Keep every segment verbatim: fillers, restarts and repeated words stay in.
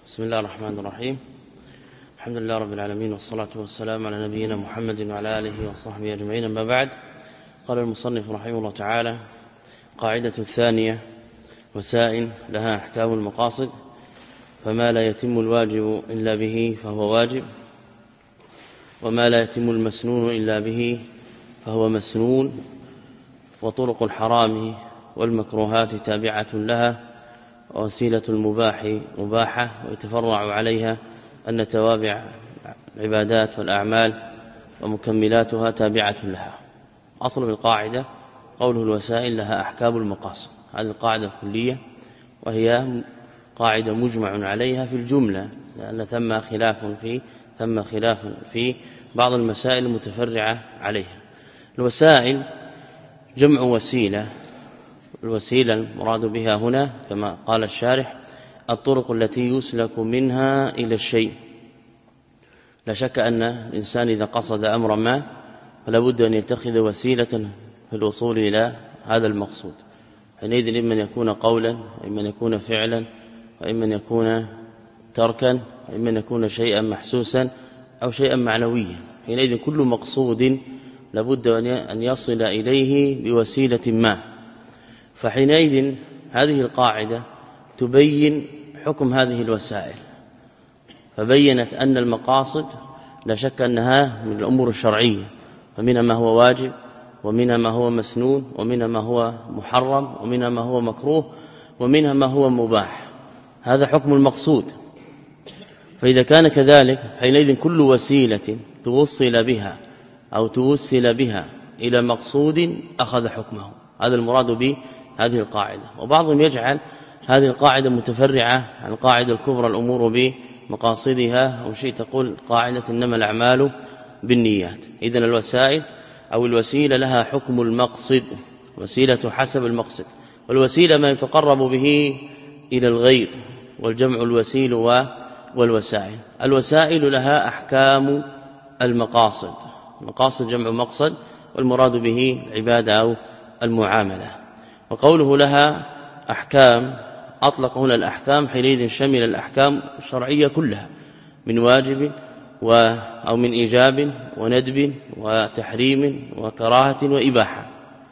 بسم الله الرحمن الرحيم. الحمد لله رب العالمين، والصلاة والسلام على نبينا محمد وعلى آله وصحبه أجمعين. أما بعد، قال المصنف رحمه الله تعالى: قاعدة الثانية: وسائل لها أحكام المقاصد، فما لا يتم الواجب إلا به فهو واجب، وما لا يتم المسنون إلا به فهو مسنون، وطرق الحرام والمكروهات تابعة لها، ووسيلة المباح مباحة، ويتفرع عليها أن توابع العبادات والأعمال ومكملاتها تابعة لها. أصل القاعدة قوله: الوسائل لها أحكام المقاصد. هذه القاعدة الكلية، وهي قاعدة مجمع عليها في الجملة، لأن ثم خلاف في ثم خلاف في بعض المسائل المتفرعة عليها. الوسائل جمع وسيلة. الوسيلة المراد بها هنا كما قال الشارح: الطرق التي يسلك منها إلى الشيء. لا شك أن الإنسان إذا قصد أمرا ما فلا بد أن يتخذ وسيلة في الوصول إلى هذا المقصود، حينئذ إما أن يكون قولا، وإما أن يكون فعلا، وإما أن يكون تركا، وإما أن يكون شيئا محسوسا أو شيئا معنويا. حينئذ كل مقصود لابد أن يصل إليه بوسيلة ما. فحينئذ هذه القاعدة تبين حكم هذه الوسائل، فبينت أن المقاصد لا شك أنها من الأمور الشرعية، ومنها ما هو واجب، ومنها ما هو مسنون، ومنها ما هو محرم، ومنها ما هو مكروه، ومنها ما هو مباح. هذا حكم المقصود. فإذا كان كذلك حينئذ كل وسيلة توصل بها أو توسل بها إلى مقصود أخذ حكمه. هذا المراد بهذه القاعدة. وبعضهم يجعل هذه القاعدة متفرعة عن القاعدة الكبرى: الأمور بمقاصدها، أو شيء تقول قاعدة إنما الأعمال بالنيات. إذن الوسائل أو الوسيلة لها حكم المقصد، وسيلة حسب المقصد، والوسيلة ما يتقرب به إلى الغير، والجمع الوسيل والوسائل. الوسائل لها أحكام المقاصد. المقاصد جمع مقصد، والمراد به العبادة أو المعاملة. وقوله لها أحكام أطلق هنا الأحكام، حينئذ شمل الأحكام الشرعية كلها من واجب و أو من إيجاب وندب وتحريم وكراهة وإباحة.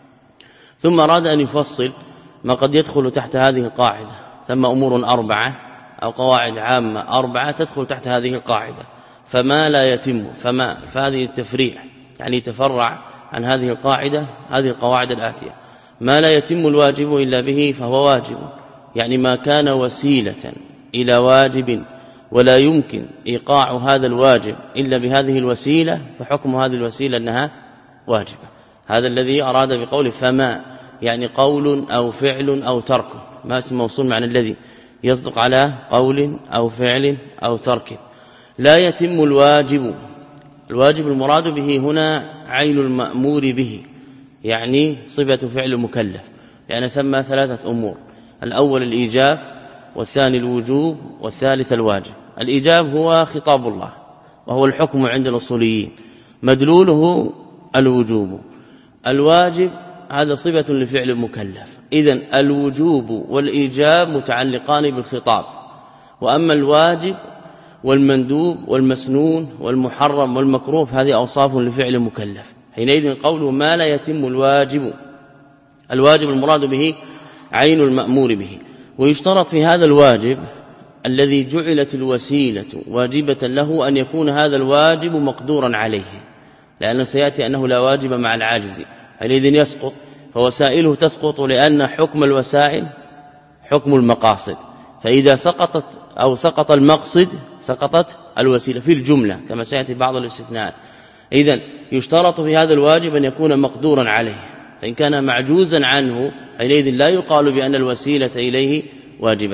ثم أراد أن يفصل ما قد يدخل تحت هذه القاعدة. ثم أمور أربعة أو قواعد عامة أربعة تدخل تحت هذه القاعدة. فما لا يتم، فما فهذه التفريع يعني يتفرع عن هذه القاعدة هذه القواعد الآتية: ما لا يتم الواجب إلا به فهو واجب، يعني ما كان وسيلة إلى واجب ولا يمكن إيقاع هذا الواجب إلا بهذه الوسيلة، فحكم هذه الوسيلة أنها واجبة. هذا الذي أراد بقوله فما، يعني قول أو فعل أو ترك. ما اسم موصول معنى الذي يصدق على قول أو فعل أو ترك. لا يتم الواجب. الواجب المراد به هنا عين المأمور به، يعني صفة فعل مكلف، لأن ثم ثلاثة أمور: الأول الإيجاب، والثاني الوجوب، والثالث الواجب. الإيجاب هو خطاب الله، وهو الحكم عند الأصوليين، مدلوله الوجوب. الواجب هذا صفة لفعل مكلف. إذن الوجوب والإيجاب متعلقان بالخطاب، وأما الواجب والمندوب والمسنون والمحرم والمكروه هذه أوصاف لفعل مكلف. حينئذ قوله ما لا يتم الواجب، الواجب المراد به عين المأمور به. ويشترط في هذا الواجب الذي جعلت الوسيلة واجبة له أن يكون هذا الواجب مقدورا عليه، لأنه سيأتي أنه لا واجب مع العاجز، حينئذ يسقط. فوسائله تسقط لأن حكم الوسائل حكم المقاصد، فإذا سقطت أو سقط المقصد سقطت الوسيلة في الجملة كما سيأتي بعض الاستثناءات. إذن يشترط في هذا الواجب أن يكون مقدورا عليه، فإن كان معجوزا عنه حينئذ لا يقال بأن الوسيلة إليه واجبة.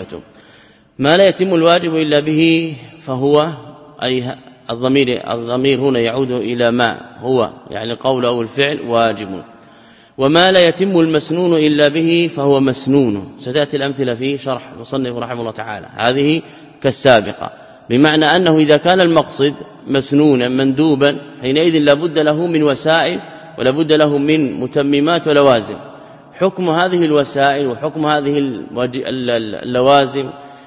ما لا يتم الواجب إلا به فهو، أي الضمير الضمير هنا يعود إلى ما هو، يعني القول أو الفعل واجب. وما لا يتم المسنون إلا به فهو مسنون. ستأتي الأمثلة في شرح المصنف رحمه الله تعالى، هذه كالسابقة، بمعنى أنه إذا كان المقصد مسنونا مندوبا حينئذ لا بد له من وسائل ولا بد له من متممات ولوازم. حكم هذه الوسائل وحكم هذه اللوازم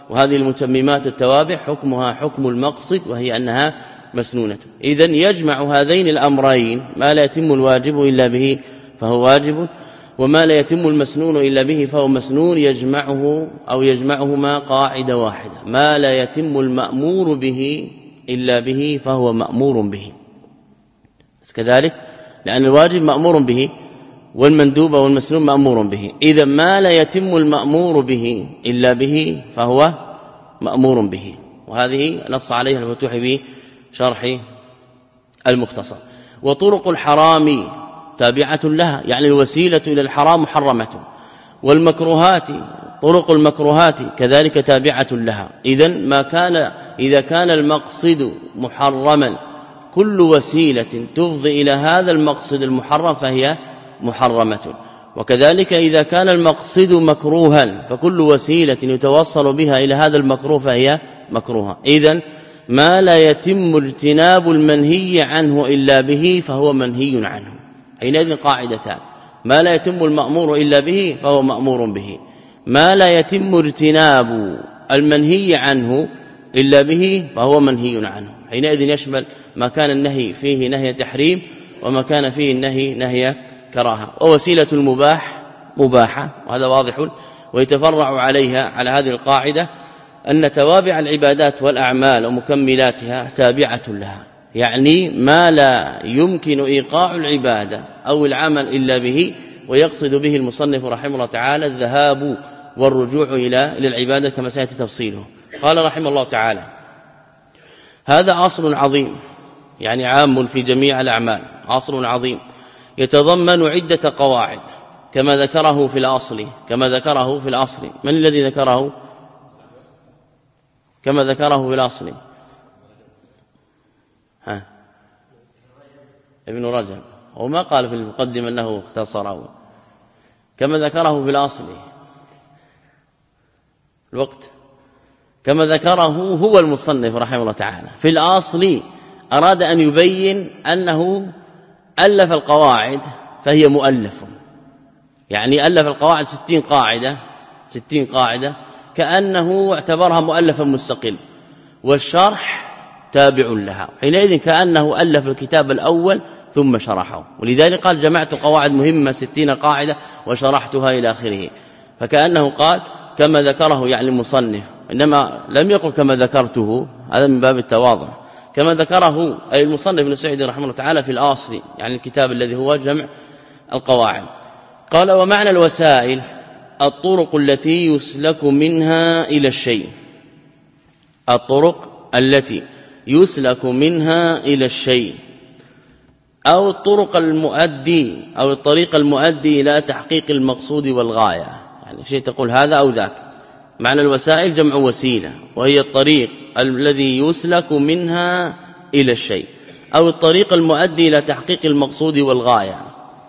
وهذه المتممات التوابع حكمها حكم المقصد وهي أنها مسنونة. إذن يجمع هذين الأمرين ما لا يتم الواجب إلا به فهو واجب وما لا يتم المسنون إلا به فهو مسنون يجمعه أو يجمعهما قاعدة واحدة ما لا يتم المأمور به إلا به فهو مأمور به كذلك لأن الواجب مأمور به والمندوب والمسنون مأمور به إذا ما لا يتم المأمور به إلا به فهو مأمور به وهذه نص عليها الفتوح بشرح المختصر. وطرق الحرام تابعة لها يعني الوسيلة إلى الحرام محرمة والمكروهات طرق المكروهات كذلك تابعة لها. إذن ما كان إذا كان المقصد محرما كل وسيلة تفضي إلى هذا المقصد المحرم فهي محرمة وكذلك إذا كان المقصد مكروها فكل وسيلة يتوصل بها إلى هذا المكروه فهي مكروهة. إذن ما لا يتم اجتناب المنهي عنه إلا به فهو منهي عنه. حينئذ قاعدتان ما لا يتم المأمور إلا به فهو مأمور به ما لا يتم اجتناب المنهي عنه إلا به فهو منهي عنه. حينئذ يشمل ما كان النهي فيه نهي تحريم وما كان فيه النهي نهي كراهه. ووسيلة المباح مباحة وهذا واضح ويتفرع عليها على هذه القاعدة أن توابع العبادات والأعمال ومكملاتها تابعة لها يعني ما لا يمكن إيقاع العبادة أو العمل إلا به ويقصد به المصنف رحمه الله تعالى الذهاب والرجوع إلى العبادة كما سيأتي تفصيله. قال رحمه الله تعالى هذا أصل عظيم يعني عام في جميع الأعمال أصل عظيم يتضمن عدة قواعد كما ذكره في الأصل كما ذكره في الأصل. من الذي ذكره كما ذكره في الأصل؟ ها ابن رجب وما قال في المقدمة أنه اختصره كما ذكره في الأصل الوقت كما ذكره هو المصنف رحمه الله تعالى في الأصل أراد أن يبين أنه ألف القواعد فهي مؤلف يعني ألف القواعد ستين قاعدة ستين قاعدة كأنه اعتبرها مؤلفا مستقل والشرح تابع لها. حينئذ كأنه ألف الكتاب الأول ثم شرحه ولذلك قال جمعت قواعد مهمة ستين قاعدة وشرحتها إلى آخره فكأنه قال كما ذكره يعني المصنف إنما لم يقل كما ذكرته هذا من باب التواضع كما ذكره أي المصنف ابن سعيد رحمه الله تعالى في الأصل يعني الكتاب الذي هو جمع القواعد. قال ومعنى الوسائل الطرق التي يسلك منها إلى الشيء الطرق التي يسلك منها إلى الشيء أو الطرق المؤدي أو الطريق المؤدي إلى تحقيق المقصود والغاية يعني شيء تقول هذا أو ذاك. معنى الوسائل جمع وسيلة وهي الطريق الذي يسلك منها إلى الشيء أو الطريق المؤدي إلى تحقيق المقصود والغاية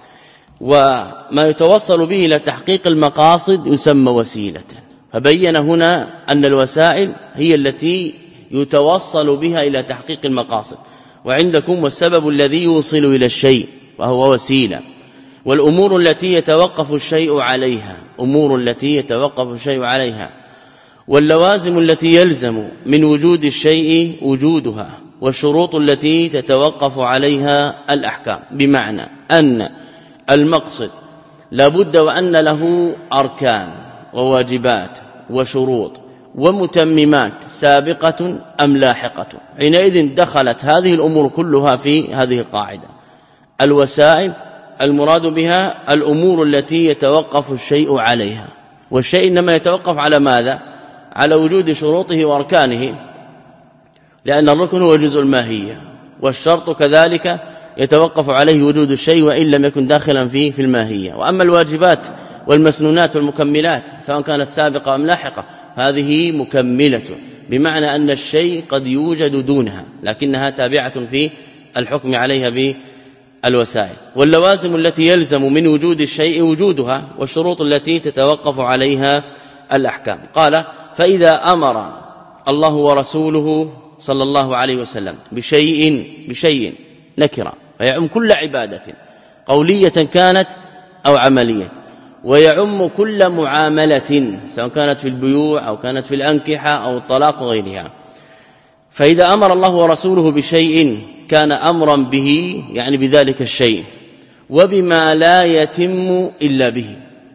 وما يتوصل به إلى تحقيق المقاصد يسمى وسيلة. فبين هنا أن الوسائل هي التي يتوصل بها إلى تحقيق المقاصد وعندكم والسبب الذي يوصل إلى الشيء وهو وسيلة والأمور التي يتوقف الشيء عليها أمور التي يتوقف الشيء عليها واللوازم التي يلزم من وجود الشيء وجودها والشروط التي تتوقف عليها الأحكام. بمعنى أن المقصد لابد وأن له أركان وواجبات وشروط ومتممات سابقة أم لاحقة. حينئذ دخلت هذه الأمور كلها في هذه القاعدة. الوسائل المراد بها الأمور التي يتوقف الشيء عليها والشيء إنما يتوقف على ماذا؟ على وجود شروطه وأركانه لأن الركن هو جزء الماهية والشرط كذلك يتوقف عليه وجود الشيء وإن لم يكن داخلا فيه في الماهية. وأما الواجبات والمسنونات والمكملات سواء كانت سابقة أم لاحقة هذه مكملة بمعنى أن الشيء قد يوجد دونها لكنها تابعة في الحكم عليها بالوسائل. واللوازم التي يلزم من وجود الشيء وجودها والشروط التي تتوقف عليها الأحكام. قال فإذا أمر الله ورسوله صلى الله عليه وسلم بشيء بشيء نكرة فيعم كل عبادة قولية كانت أو عملية ويعم كل معاملة سواء كانت في البيوع أو كانت في الأنكحة أو الطلاق وغيرها. فإذا أمر الله ورسوله بشيء كان أمرا به يعني بذلك الشيء وبما لا يتم إلا به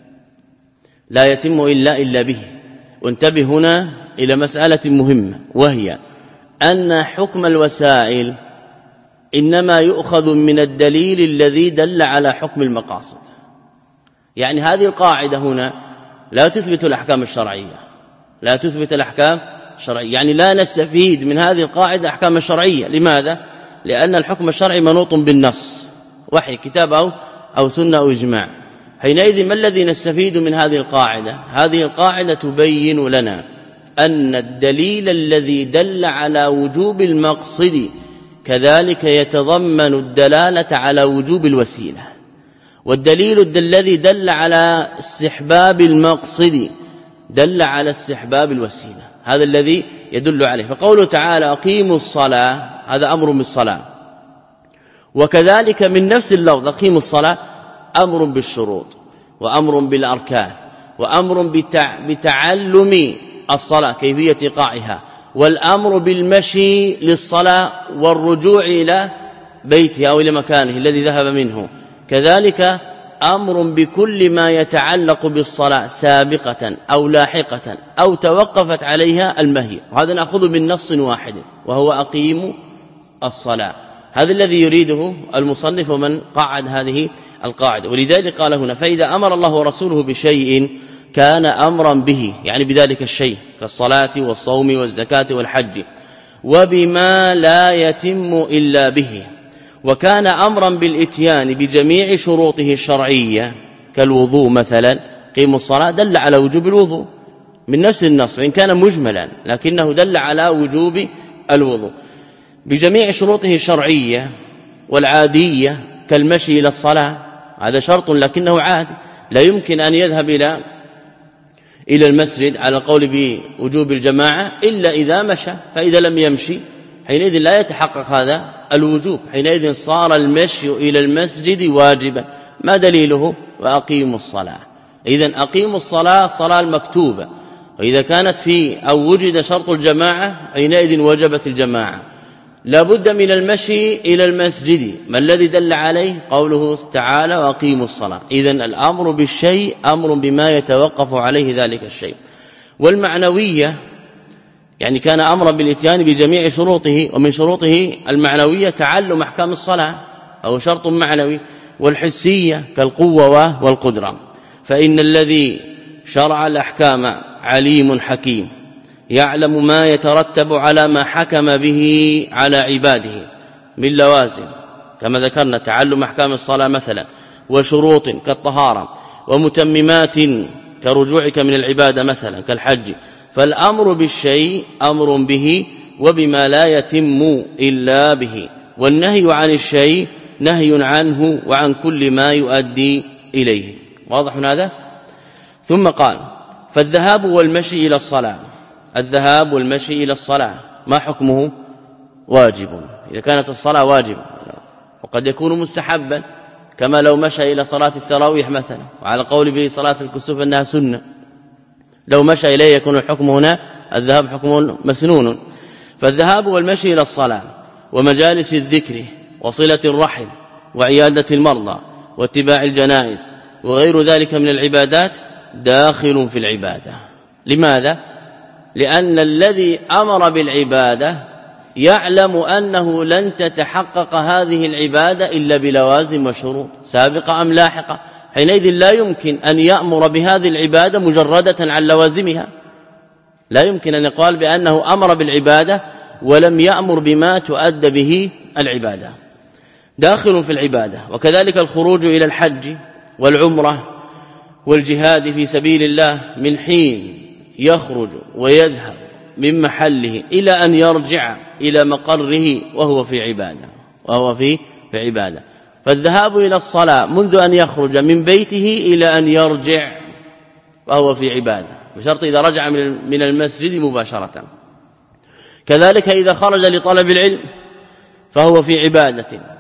لا يتم إلا إلا به. وانتبه هنا إلى مسألة مهمة وهي أن حكم الوسائل إنما يؤخذ من الدليل الذي دل على حكم المقاصد. يعني هذه القاعدة هنا لا تثبت الأحكام الشرعية لا تثبت الأحكام الشرعية يعني لا نستفيد من هذه القاعدة أحكام الشرعية. لماذا؟ لأن الحكم الشرعي منوط بالنص وحي كتاب أو, أو سنة أو إجماع. حينئذ ما الذي نستفيد من هذه القاعدة؟ هذه القاعدة تبين لنا أن الدليل الذي دل على وجوب المقصد كذلك يتضمن الدلالة على وجوب الوسيلة، والدليل الذي دل على استحباب المقصد دل على استحباب الوسيلة. هذا الذي يدل عليه. فقوله تعالى أقيموا الصلاة هذا أمر بالصلاة، وكذلك من نفس اللفظ أقيموا الصلاة أمر بالشروط وأمر بالأركان وأمر بتع... بتعلم الصلاة كيفية إيقاعها، والأمر بالمشي للصلاة والرجوع إلى بيته أو إلى مكانه الذي ذهب منه. كذلك أمر بكل ما يتعلق بالصلاة سابقة أو لاحقة أو توقفت عليها المهي، وهذا نأخذ من نص واحد وهو أقيموا الصلاة. هذا الذي يريده المصنف ومن قعد هذه القاعدة. ولذلك قال هنا فإذا أمر الله ورسوله بشيء كان أمرا به يعني بذلك الشيء كالصلاة والصوم والزكاة والحج وبما لا يتم إلا به، وكان أمرا بالإتيان بجميع شروطه الشرعية كالوضوء مثلا قيموا الصلاة دل على وجوب الوضوء من نفس النص وإن كان مجملا لكنه دل على وجوب الوضوء بجميع شروطه الشرعية والعادية كالمشي إلى الصلاة. هذا شرط لكنه عادي لا يمكن أن يذهب إلى إلى المسجد على القول بوجوب الجماعة إلا إذا مشى، فإذا لم يمشي حينئذ لا يتحقق هذا الوجوب، حينئذ صار المشي إلى المسجد واجبا. ما دليله؟ وأقيموا الصلاة. إذن أقيموا الصلاة الصلاة المكتوبة، وإذا كانت في أو وجد شرط الجماعة حينئذ وجبت الجماعة. لا بد من المشي إلى المسجد، ما الذي دل عليه؟ قوله تعالى وأقيموا الصلاة. إذن الأمر بالشيء أمر بما يتوقف عليه ذلك الشيء. والمعنوية يعني كان أمرا بالإتيان بجميع شروطه، ومن شروطه المعنوية تعلم أحكام الصلاة أو شرط معنوي، والحسية كالقوة والقدرة. فإن الذي شرع الأحكام عليم حكيم يعلم ما يترتب على ما حكم به على عباده من لوازم كما ذكرنا تعلم أحكام الصلاة مثلا، وشروط كالطهارة، ومتممات كرجوعك من العبادة مثلا كالحج. فالأمر بالشيء أمر به وبما لا يتم إلا به، والنهي عن الشيء نهي عنه وعن كل ما يؤدي إليه. واضح من هذا؟ ثم قال فالذهاب والمشي إلى الصلاة. الذهاب والمشي إلى الصلاة ما حكمه؟ واجب إذا كانت الصلاة واجبة، وقد يكون مستحبا كما لو مشى إلى صلاة التراويح مثلا، وعلى قول به صلاة الكسوف أنها سنة لو مشى إليه يكون الحكم هنا الذهاب حكم مسنون. فالذهاب والمشي إلى الصلاة ومجالس الذكر وصلة الرحم وعيادة المرضى واتباع الجنائز وغير ذلك من العبادات داخل في العبادة. لماذا؟ لأن الذي أمر بالعبادة يعلم أنه لن تتحقق هذه العبادة إلا بلوازم وشروط سابقة أم لاحقة، حينئذ لا يمكن أن يأمر بهذه العبادة مجردة عن لوازمها. لا يمكن أن يقال بأنه أمر بالعبادة ولم يأمر بما تؤدى به العبادة. داخل في العبادة. وكذلك الخروج إلى الحج والعمرة والجهاد في سبيل الله من حين يخرج ويذهب من محله إلى أن يرجع إلى مقره وهو في عبادة وهو في في عبادة. فالذهاب إلى الصلاة منذ أن يخرج من بيته إلى أن يرجع وهو في عبادة، بشرط إذا رجع من المسجد مباشرة. كذلك إذا خرج لطلب العلم فهو في عبادة،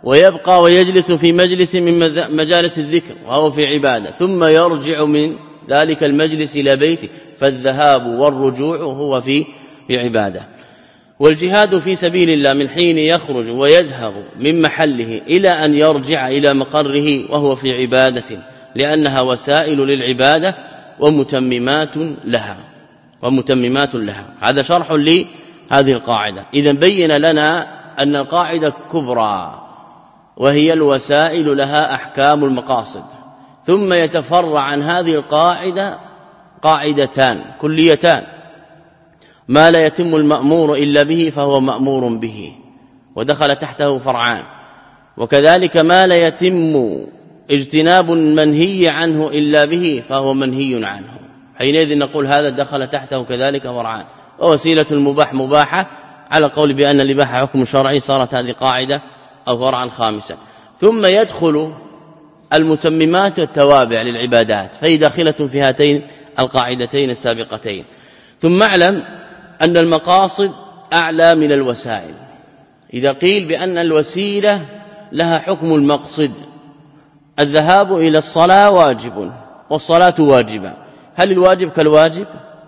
ويبقى ويجلس في مجلس من مجالس الذكر وهو في عبادة ثم يرجع من ذلك المجلس إلى بيته فالذهاب والرجوع هو في في عبادة. والجهاد في سبيل الله من حين يخرج ويذهب من محله إلى أن يرجع إلى مقره وهو في عبادة لأنها وسائل للعبادة ومتممات لها ومتممات لها. هذا شرح لهذه القاعدة. إذن بين لنا أن القاعدة كبرى وهي الوسائل لها أحكام المقاصد، ثم يتفرع عن هذه القاعدة قاعدتان كليتان: ما لا يتم المأمور إلا به فهو مأمور به ودخل تحته فرعان، وكذلك ما لا يتم اجتناب منهي عنه إلا به فهو منهي عنه. حينئذ نقول هذا دخل تحته كذلك فرعان. ووسيلة المباح مباحة على قول بأن الإباحة حكم شرعي، صارت هذه قاعدة أو فرعا خامسا. ثم يدخل المتممات والتوابع للعبادات فهي داخلة في هاتين القاعدتين السابقتين. ثم اعلم أن المقاصد أعلى من الوسائل. إذا قيل بأن الوسيلة لها حكم المقصد، الذهاب إلى الصلاة واجب والصلاة واجبة، هل الواجب كالواجب؟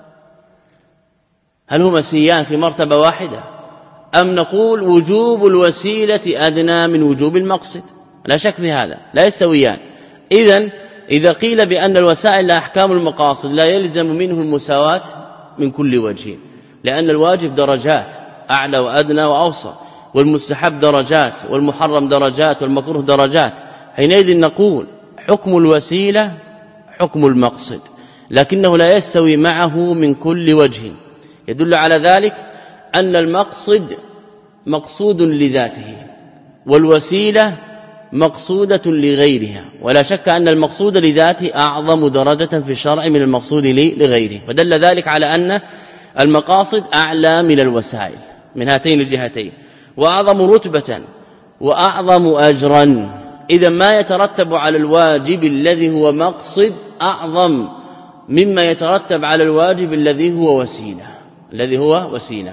هل هما سيان في مرتبة واحدة؟ أم نقول وجوب الوسيلة أدنى من وجوب المقصد؟ لا شك في هذا، لا يستويان. إذن إذا قيل بأن الوسائل لها أحكام المقاصد لا يلزم منه المساواة من كل وجه، لأن الواجب درجات أعلى وأدنى وأوسط، والمستحب درجات والمحرم درجات والمكروه درجات. حينئذ نقول حكم الوسيلة حكم المقصد، لكنه لا يستوي معه من كل وجه. يدل على ذلك أن المقصد مقصود لذاته والوسيلة مقصودة لغيرها، ولا شك أن المقصود لذاته أعظم درجة في الشرع من المقصود لغيره، ودل ذلك على أن المقاصد أعلى من الوسائل من هاتين الجهتين، وأعظم رتبة وأعظم أجرا. إذا ما يترتب على الواجب الذي هو مقصد أعظم مما يترتب على الواجب الذي هو وسيلة الذي هو وسيلة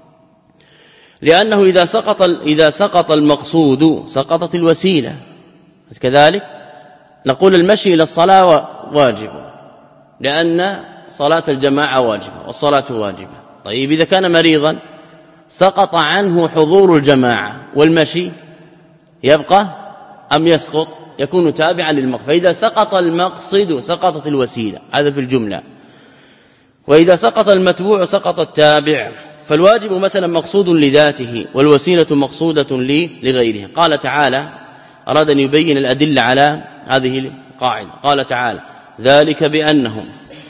لأنه إذا سقط إذا سقط المقصود سقطت الوسيلة. كذلك نقول المشي إلى الصلاة واجب لأن صلاة الجماعة واجبة والصلاة واجبة. طيب إذا كان مريضا سقط عنه حضور الجماعة والمشي يبقى أم يسقط؟ يكون تابعا للمقصد. فإذا سقط المقصد سقطت الوسيلة، هذا في الجملة. وإذا سقط المتبوع سقط التابع. فالواجب مثلا مقصود لذاته والوسيلة مقصودة لغيره. قال تعالى أراد أن يبين الأدلة على هذه القاعدة، قال تعالى ذلك بأنهم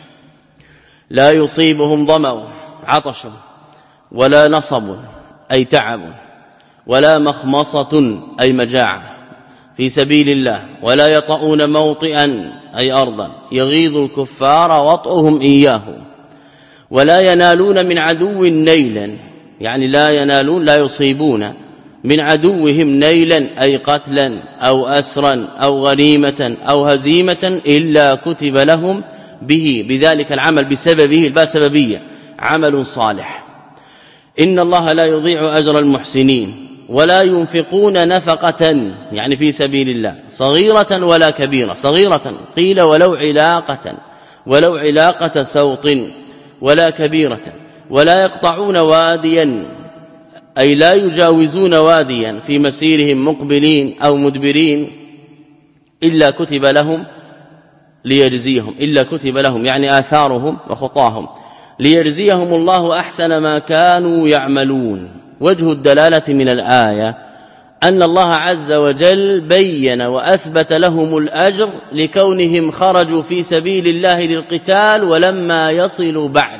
لا يصيبهم ظمأ عطش ولا نصب أي تعب ولا مخمصة أي مجاعة في سبيل الله ولا يطؤون موطئا أي أرضا يغيظ الكفار وطئهم إياه ولا ينالون من عدو نيلا، يعني لا ينالون لا يصيبون من عدوهم نيلا أي قتلا أو أسرا أو غنيمة أو هزيمة إلا كتب لهم به بذلك العمل بسببه الباء سببية عمل صالح. إن الله لا يضيع أجر المحسنين ولا ينفقون نفقة يعني في سبيل الله صغيرة ولا كبيرة. صغيرة قيل ولو علاقة ولو علاقة سوط ولا كبيرة ولا يقطعون واديا أي لا يجاوزون واديا في مسيرهم مقبلين أو مدبرين إلا كتب لهم ليجزيهم إلا كتب لهم يعني آثارهم وخطاهم ليجزيهم الله أحسن ما كانوا يعملون. وجه الدلالة من الآية أن الله عز وجل بين وأثبت لهم الأجر لكونهم خرجوا في سبيل الله للقتال ولما يصلوا بعد،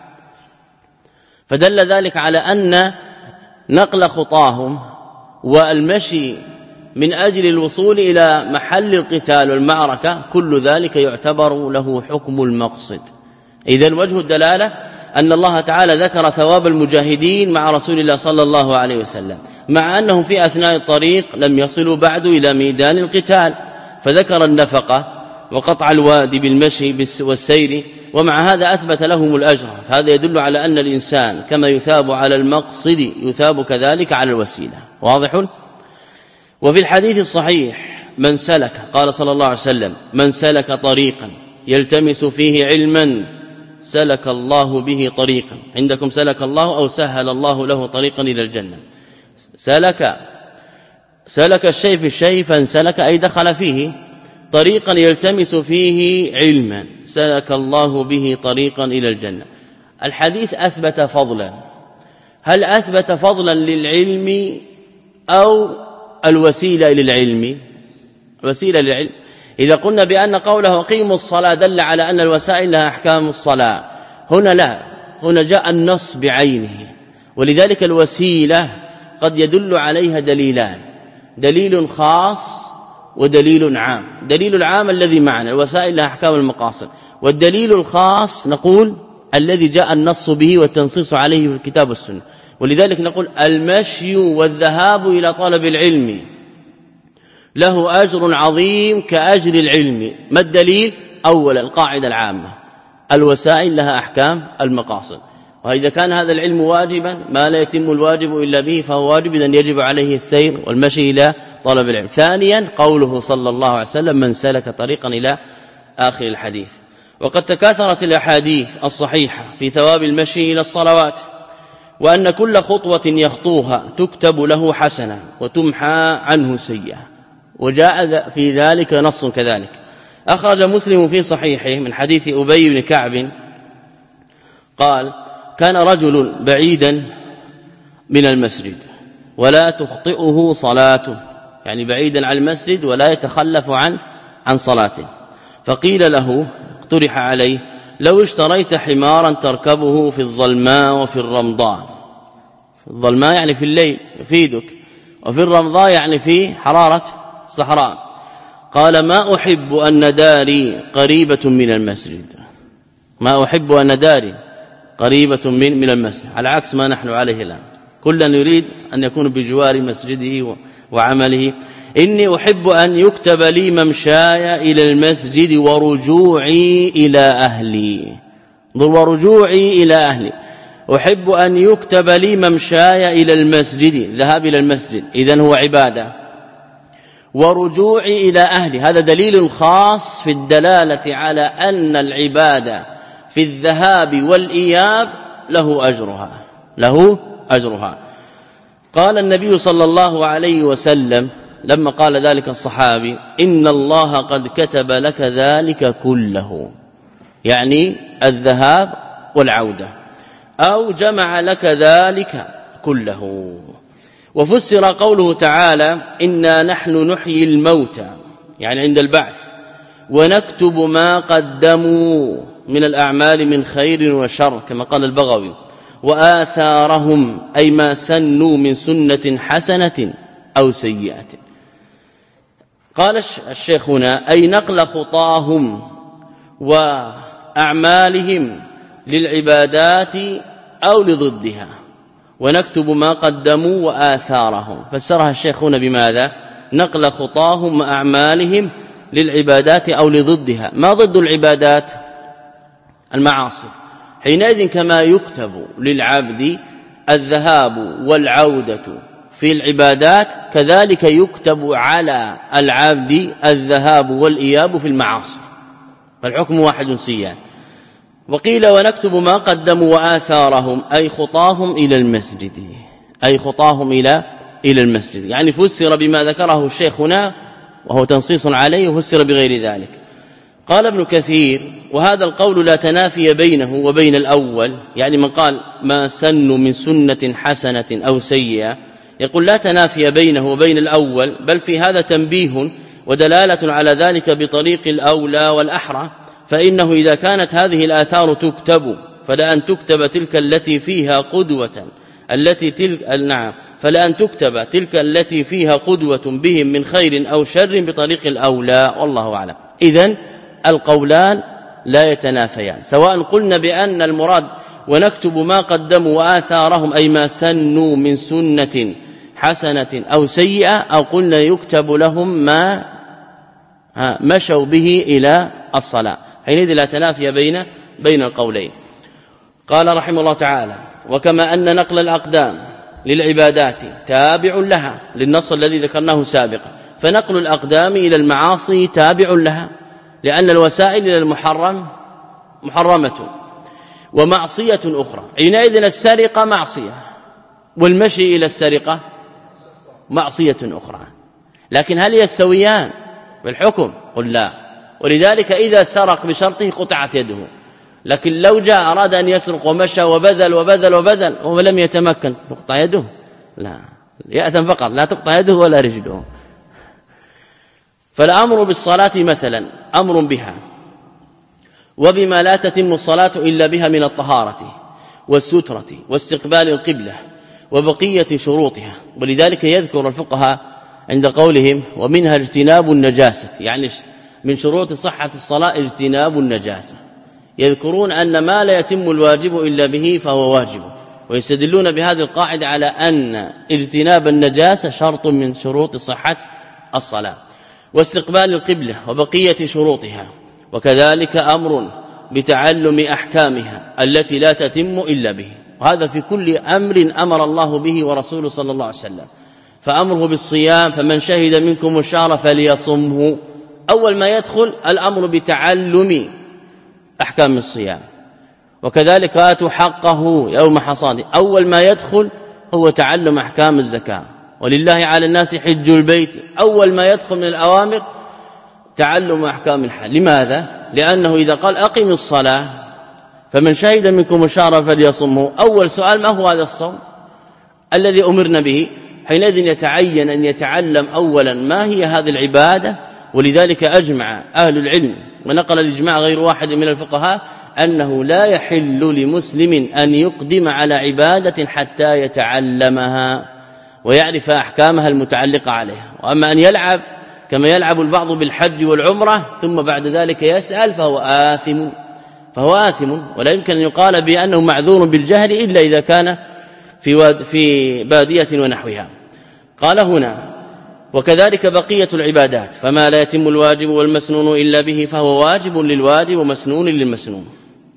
فدل ذلك على أن نقل خطاهم والمشي من أجل الوصول إلى محل القتال والمعركة كل ذلك يعتبر له حكم المقصد. إذن وجه الدلالة أن الله تعالى ذكر ثواب المجاهدين مع رسول الله صلى الله عليه وسلم مع أنهم في أثناء الطريق لم يصلوا بعد إلى ميدان القتال، فذكر النفقة وقطع الوادي بالمشي والسير، ومع هذا أثبت لهم الأجر. هذا يدل على أن الإنسان كما يثاب على المقصد يثاب كذلك على الوسيلة. واضح؟ وفي الحديث الصحيح من سلك قال صلى الله عليه وسلم من سلك طريقا يلتمس فيه علما سلك الله به طريقا. عندكم سلك الله أو سهل الله له طريقا إلى الجنة. سلك سلك الشيء في الشيء فانسلك أي دخل فيه. طريقا يلتمس فيه علما سلك الله به طريقا إلى الجنة. الحديث أثبت فضلا. هل أثبت فضلا للعلم أو الوسيلة إلى العلم؟ الوسيلة للعلم. إذا قلنا بأن قوله قيموا الصلاة دل على أن الوسائل لها أحكام الصلاة، هنا لا، هنا جاء النص بعينه. ولذلك الوسيلة قد يدل عليها دليلان، دليل خاص ودليل عام. دليل العام الذي معنا الوسائل لها أحكام المقاصد، والدليل الخاص نقول الذي جاء النص به والتنصيص عليه في الكتاب والسنة. ولذلك نقول المشي والذهاب إلى طلب العلم له أجر عظيم كأجر العلم. ما الدليل؟ أولا القاعدة العامة الوسائل لها أحكام المقاصد، وإذا كان هذا العلم واجبا ما لا يتم الواجب إلا به فهو واجب، إذن يجب عليه السير والمشي إلى طلب العلم. ثانيا قوله صلى الله عليه وسلم من سلك طريقا إلى آخر الحديث. وقد تكاثرت الأحاديث الصحيحة في ثواب المشي إلى الصلوات، وأن كل خطوة يخطوها تكتب له حسنة وتمحى عنه سيئة، وجاء في ذلك نص كذلك. أخرج مسلم في صحيحه من حديث أبي بن كعب قال كان رجل بعيدا من المسجد ولا تخطئه صلاته، يعني بعيدا عن المسجد ولا يتخلف عن عن صلاته. فقيل له اقترح عليه لو اشتريت حمارا تركبه في الظلماء وفي الرمضاء. في الظلماء يعني في الليل يفيدك، وفي الرمضاء يعني في حرارة الصحراء. قال ما أحب أن داري قريبة من المسجد، ما أحب أن داري قريبة من من المسجد، على عكس ما نحن عليه الآن، كلا يريد أن يكون بجوار مسجده وعمله. إني أحب أن يكتب لي ممشاي إلى المسجد ورجوعي إلى أهلي، ورجوعي إلى أهلي. أحب أن يكتب لي ممشاي إلى المسجد، الذهاب إلى المسجد إذن هو عبادة، ورجوعي إلى أهلي. هذا دليل خاص في الدلالة على أن العبادة في الذهاب والإياب له أجرها، له أجرها. قال النبي صلى الله عليه وسلم لما قال ذلك الصحابي إن الله قد كتب لك ذلك كله، يعني الذهاب والعودة، أو جمع لك ذلك كله. وفسر قوله تعالى إنا نحن نحيي الموتى، يعني عند البعث، ونكتب ما قدموا من الأعمال من خير وشر كما قال البغوي، وآثارهم أي ما سنوا من سنة حسنة أو سيئة. قال الشيخ هنا أي نقل خطاهم وأعمالهم للعبادات أو لضدها، ونكتب ما قدموا وآثارهم. فسرها الشيخ هنا بماذا؟ نقل خطاهم وأعمالهم للعبادات أو لضدها. ما ضد العبادات؟ المعاصي. حينئذ كما يكتب للعبد الذهاب والعودة في العبادات كذلك يكتب على العبد الذهاب والإياب في المعاصي، فالحكم واحد سيان. وقيل ونكتب ما قدموا وآثارهم أي خطاهم إلى المسجد، أي خطاهم إلى إلى المسجد، يعني فسر بما ذكره الشيخ هنا وهو تنصيص عليه، وفسر بغير ذلك. قال ابن كثير وهذا القول لا تنافي بينه وبين الأول، يعني من قال ما سن من سنة حسنة أو سيئة يقول لا تنافي بينه وبين الأول، بل في هذا تنبيه ودلالة على ذلك بطريق الأولى والأحرى. فإنه إذا كانت هذه الآثار تكتب فلأن تكتب تلك التي فيها قدوة التي تلك نعم فلأن تكتب تلك التي فيها قدوة بهم من خير أو شر بطريق الأولى، والله أعلم. إذن القولان لا يتنافيان، سواء قلنا بأن المراد ونكتب ما قدموا وآثارهم أي ما سنوا من سنة حسنة أو سيئة، أو قلنا يكتب لهم ما مشوا به إلى الصلاة، حينئذ لا تنافي بين بين القولين. قال رحمه الله تعالى وكما أن نقل الأقدام للعبادات تابع لها للنص الذي ذكرناه سابقا، فنقل الأقدام إلى المعاصي تابع لها، لأن الوسائل إلى المحرم محرمة. ومعصية أخرى حينئذ السرقة معصية، والمشي إلى السرقة معصية أخرى، لكن هل يستويان بالحكم؟ قل لا. ولذلك إذا سرق بشرطه قطعت يده، لكن لو جاء أراد أن يسرق ومشى وبذل وبذل وبذل ولم يتمكن تقطع يده؟ لا، يأثم فقط، لا تقطع يده ولا رجله. فالأمر بالصلاة مثلا أمر بها وبما لا تتم الصلاة إلا بها من الطهارة والسترة واستقبال القبلة وبقية شروطها. ولذلك يذكر الفقهاء عند قولهم ومنها اجتناب النجاسة، يعني من شروط صحة الصلاة اجتناب النجاسة، يذكرون أن ما لا يتم الواجب إلا به فهو واجب، ويستدلون بهذه القاعدة على أن اجتناب النجاسة شرط من شروط صحة الصلاة. واستقبال القبلة وبقية شروطها، وكذلك أمر بتعلم أحكامها التي لا تتم إلا به، وهذا في كل أمر أمر الله به ورسوله صلى الله عليه وسلم. فأمره بالصيام فمن شهد منكم الشهر فليصمه، أول ما يدخل الأمر بتعلم أحكام الصيام. وكذلك آتوا حقه يوم حصاده، أول ما يدخل هو تعلم أحكام الزكاة. ولله على الناس حج البيت، أول ما يدخل من الأوامر تعلم أحكام الحج. لماذا؟ لأنه إذا قال أقم الصلاة فمن شهد منكم الشهر فليصمه، أول سؤال ما هو هذا الصوم الذي أمرنا به؟ حينئذ يتعين أن يتعلم أولا ما هي هذه العبادة. ولذلك أجمع أهل العلم ونقل الإجماع غير واحد من الفقهاء أنه لا يحل لمسلم أن يقدم على عبادة حتى يتعلمها ويعرف أحكامها المتعلقة عليها. وأما أن يلعب كما يلعب البعض بالحج والعمرة ثم بعد ذلك يسأل فهو آثم فهو آثم ولا يمكن أن يقال بأنه معذور بالجهل إلا إذا كان في في بادية ونحوها. قال هنا وكذلك بقية العبادات فما لا يتم الواجب والمسنون إلا به فهو واجب للواجب ومسنون للمسنون.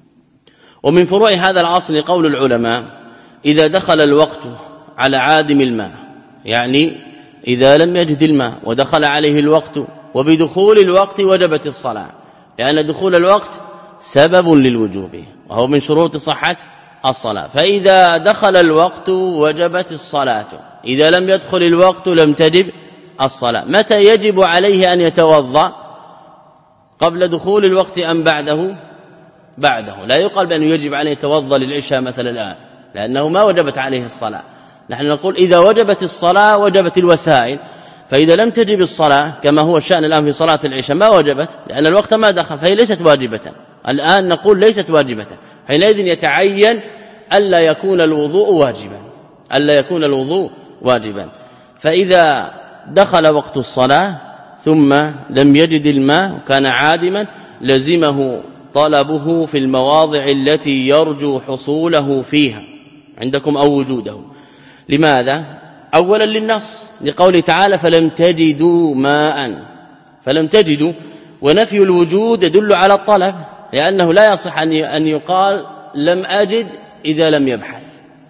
ومن فروع هذا الأصل قول العلماء إذا دخل الوقت على عادم الماء، يعني إذا لم يجد الماء ودخل عليه الوقت، وبدخول الوقت وجبت الصلاة، لأن دخول الوقت سبب للوجوب وهو من شروط صحة الصلاة. فإذا دخل الوقت وجبت الصلاة، إذا لم يدخل الوقت لم تجب الصلاة. متى يجب عليه أن يتوضأ؟ قبل دخول الوقت أم بعده؟ بعده. لا يقال بأنه يجب عليه يتوضأ للعشاء مثلا الآن، لأنه ما وجبت عليه الصلاة. نحن نقول إذا وجبت الصلاة وجبت الوسائل، فإذا لم تجب الصلاة كما هو الشأن الآن في صلاة العشاء ما وجبت لأن الوقت ما دخل، فهي ليست واجبة. الآن نقول ليست واجبة، حينئذ يتعين ألا يكون الوضوء واجبا ألا يكون الوضوء واجبا. فإذا دخل وقت الصلاة ثم لم يجد الماء وكان عادما لزمه طلبه في المواضع التي يرجو حصوله فيها عندكم أو وجوده. لماذا؟ أولا للنص لقوله تعالى فلم تجدوا ماء، فلم تجدوا، ونفي الوجود يدل على الطلب، لأنه لا يصح أن يقال لم أجد إذا لم يبحث.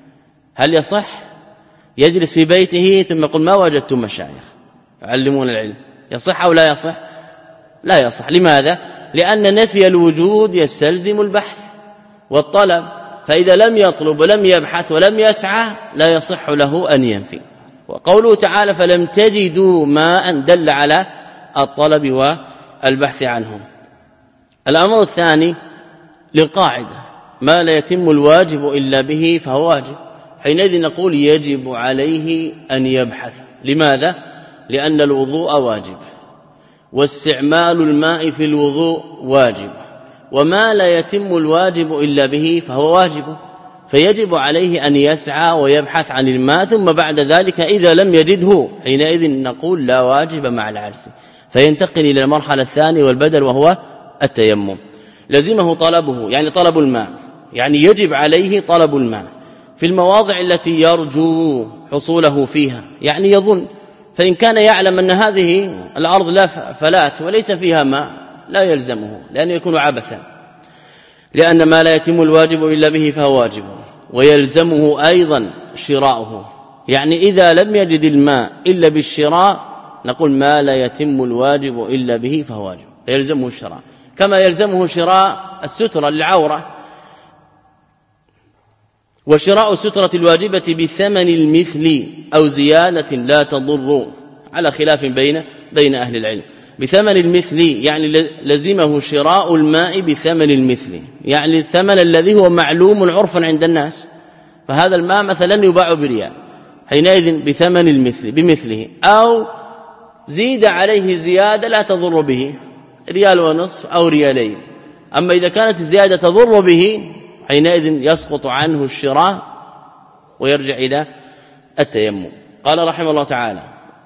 هل يصح يجلس في بيته ثم يقول ما وجدت مشايخ يعلمون العلم؟ يصح أو لا يصح؟ لا يصح. لماذا؟ لأن نفي الوجود يستلزم البحث والطلب، فإذا لم يطلب ولم يبحث ولم يسعى لا يصح له أن ينفي. وقوله تعالى فلم تجدوا ماء دل على الطلب والبحث عنه. الأمر الثاني للقاعدة ما لا يتم الواجب إلا به فهو واجب، حينئذ نقول يجب عليه أن يبحث. لماذا؟ لأن الوضوء واجب، واستعمال الماء في الوضوء واجب، وما لا يتم الواجب إلا به فهو واجب، فيجب عليه أن يسعى ويبحث عن الماء، ثم بعد ذلك إذا لم يجده حينئذ نقول لا واجب مع العجز، فينتقل إلى المرحلة الثانية والبدل وهو التيمم. لزمه طلبه يعني طلب الماء، يعني يجب عليه طلب الماء في المواضع التي يرجو حصوله فيها، يعني يظن. فإن كان يعلم أن هذه الأرض لا فلات وليس فيها ماء لا يلزمه، لأنه يكون عبثا، لأن ما لا يتم الواجب إلا به فهو واجب. ويلزمه أيضا شراؤه، يعني إذا لم يجد الماء إلا بالشراء نقول ما لا يتم الواجب إلا به فهو واجب، فيلزمه الشراء، كما يلزمه شراء السترة للعورة. وشراء السترة الواجبة بثمن المثل أو زيادة لا تضر على خلاف بين بين أهل العلم. بثمن المثل يعني لزمه شراء الماء بثمن المثل، يعني الثمن الذي هو معلوم عرفا عند الناس، فهذا الماء مثلا يباع بريال، حينئذ بثمن المثل بمثله، أو زيد عليه زيادة لا تضر به، ريال ونصف أو ريالين. أما إذا كانت الزيادة تضر به حينئذ يسقط عنه الشراء ويرجع إلى التيمم. قال رحمه الله تعالى: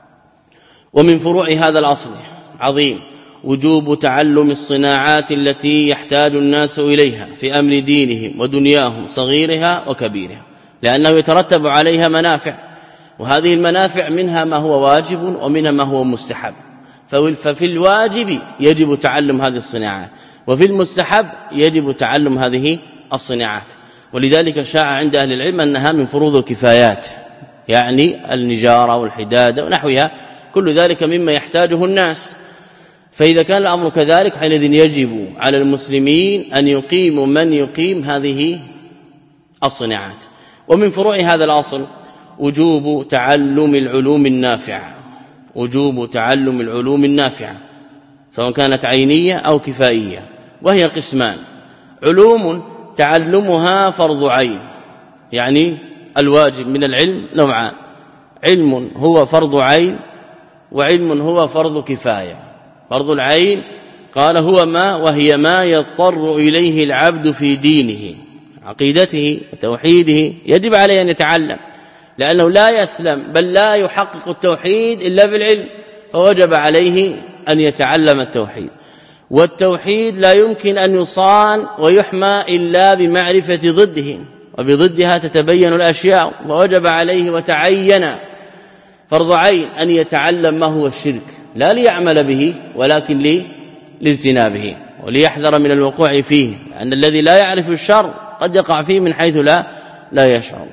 ومن فروع هذا الأصل عظيم وجوب تعلم الصناعات التي يحتاج الناس إليها في أمر دينهم ودنياهم صغيرها وكبيرها، لأنه يترتب عليها منافع، وهذه المنافع منها ما هو واجب ومنها ما هو مستحب. ففي الواجب يجب تعلم هذه الصناعات، وفي المستحب يجب تعلم هذه الصناعات. ولذلك شاع عند أهل العلم أنها من فروض الكفايات، يعني النجارة والحدادة ونحوها، كل ذلك مما يحتاجه الناس. فإذا كان الأمر كذلك حينئذ يجب على المسلمين أن يقيموا من يقيم هذه الصناعات. ومن فروع هذا الأصل وجوب تعلم العلوم النافعة، وجوب تعلم العلوم النافعة سواء كانت عينية أو كفائية، وهي قسمان: علوم تعلمها فرض عين، يعني الواجب من العلم نوعان: علم هو فرض عين، وعلم هو فرض كفاية. فرض العين قال هو ما وهي ما يضطر إليه العبد في دينه، عقيدته وتوحيده، يجب عليه أن يتعلم، لأنه لا يسلم بل لا يحقق التوحيد إلا بالعلم، فوجب عليه أن يتعلم التوحيد. والتوحيد لا يمكن أن يصان ويحمى إلا بمعرفة ضده، وبضدها تتبين الأشياء، فوجب عليه وتعين فرض عين أن يتعلم ما هو الشرك، لا ليعمل به ولكن لاجتنابه وليحذر من الوقوع فيه، لأن الذي لا يعرف الشر قد يقع فيه من حيث لا لا يشعر.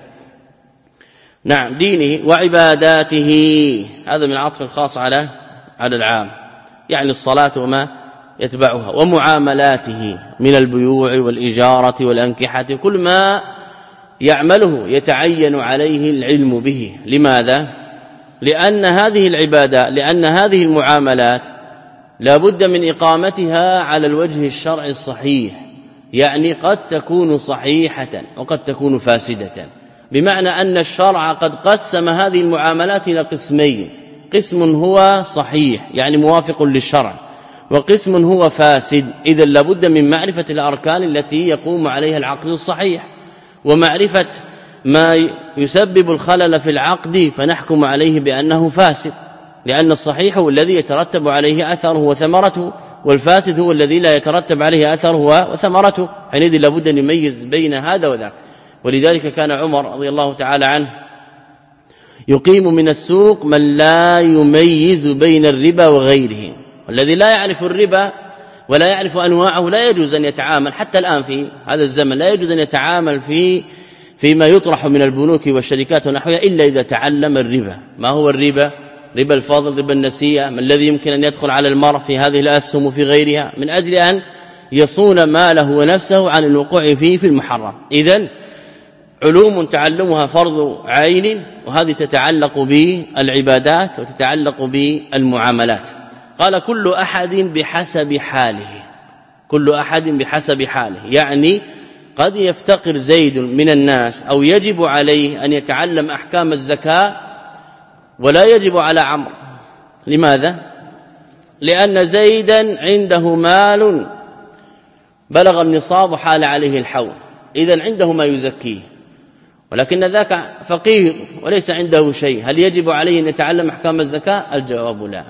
نعم، دينه وعباداته، هذا من العطف الخاص على على العام، يعني الصلاة وما يتبعها، ومعاملاته من البيوع والإجارة والأنكحة، كل ما يعمله يتعين عليه العلم به. لماذا؟ لأن هذه العبادة لأن هذه المعاملات لا بد من إقامتها على الوجه الشرعي الصحيح، يعني قد تكون صحيحة وقد تكون فاسدة، بمعنى أن الشرع قد قسم هذه المعاملات إلى قسمين: قسم هو صحيح يعني موافق للشرع، وقسم هو فاسد. إذن لابد من معرفة الأركان التي يقوم عليها العقد الصحيح، ومعرفة ما يسبب الخلل في العقد فنحكم عليه بأنه فاسد، لأن الصحيح هو الذي يترتب عليه أثره وثمرته، والفاسد هو الذي لا يترتب عليه أثره وثمرته. حينئذ لابد أن نميز بين هذا وذاك. ولذلك كان عمر رضي الله تعالى عنه يقيم من السوق من لا يميز بين الربا وغيره، والذي لا يعرف الربا ولا يعرف أنواعه لا يجوز أن يتعامل، حتى الآن في هذا الزمن لا يجوز أن يتعامل في فيما يطرح من البنوك والشركات ونحوها إلا إذا تعلم الربا. ما هو الربا؟ ربا الفضل، ربا النسيئة، ما الذي يمكن أن يدخل على المرء في هذه الأسهم وفي غيرها، من أجل أن يصون ماله ونفسه عن الوقوع فيه في المحرم. إذن علوم تعلمها فرض عين، وهذه تتعلق بالعبادات وتتعلق بالمعاملات. قال كل أحد بحسب حاله، كل أحد بحسب حاله، يعني قد يفتقر زيد من الناس أو يجب عليه أن يتعلم أحكام الزكاة ولا يجب على عمرو. لماذا؟ لأن زيدا عنده مال بلغ النصاب وحال عليه الحول، إذن عنده ما يزكيه، ولكن ذاك فقير وليس عنده شيء، هل يجب عليه أن يتعلم أحكام الزكاة؟ الجواب لا.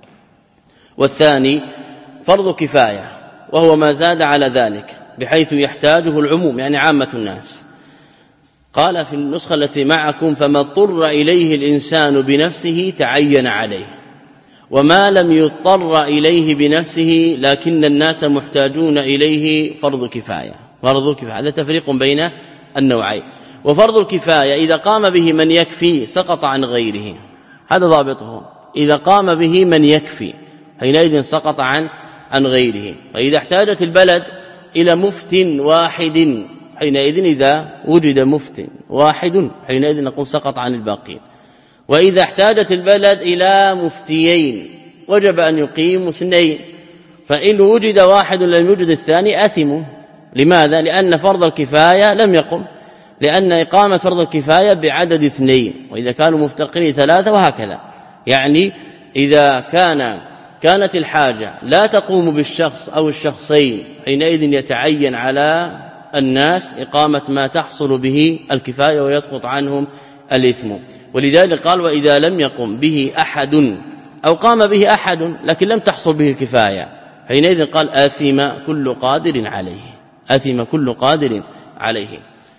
والثاني فرض كفاية، وهو ما زاد على ذلك بحيث يحتاجه العموم، يعني عامة الناس. قال في النسخة التي معكم: فما اضطر إليه الإنسان بنفسه تعين عليه، وما لم يضطر إليه بنفسه لكن الناس محتاجون إليه فرض كفاية. فرض كفاية هذا تفريق بين النوعين. وفرض الكفاية إذا قام به من يكفي سقط عن غيره، هذا ضابطه، إذا قام به من يكفي حينئذ سقط عن عن غيره. وإذا احتاجت البلد إلى مفت واحد حينئذ إذا وجد مفت واحد حينئذ نقول سقط عن الباقين. وإذا احتاجت البلد إلى مفتيين وجب أن يقيم اثنين، فإن وجد واحد لم يوجد الثاني أثموا. لماذا؟ لأن فرض الكفاية لم يقم، لأن إقامة فرض الكفاية بعدد اثنين، وإذا كانوا مفتقرين ثلاثة وهكذا. يعني إذا كان كانت الحاجة لا تقوم بالشخص أو الشخصين حينئذ يتعين على الناس إقامة ما تحصل به الكفاية ويسقط عنهم الإثم. ولذلك قال وإذا لم يقم به أحد أو قام به أحد لكن لم تحصل به الكفاية حينئذ قال آثم كل قادر عليه، آثم كل قادر عليه.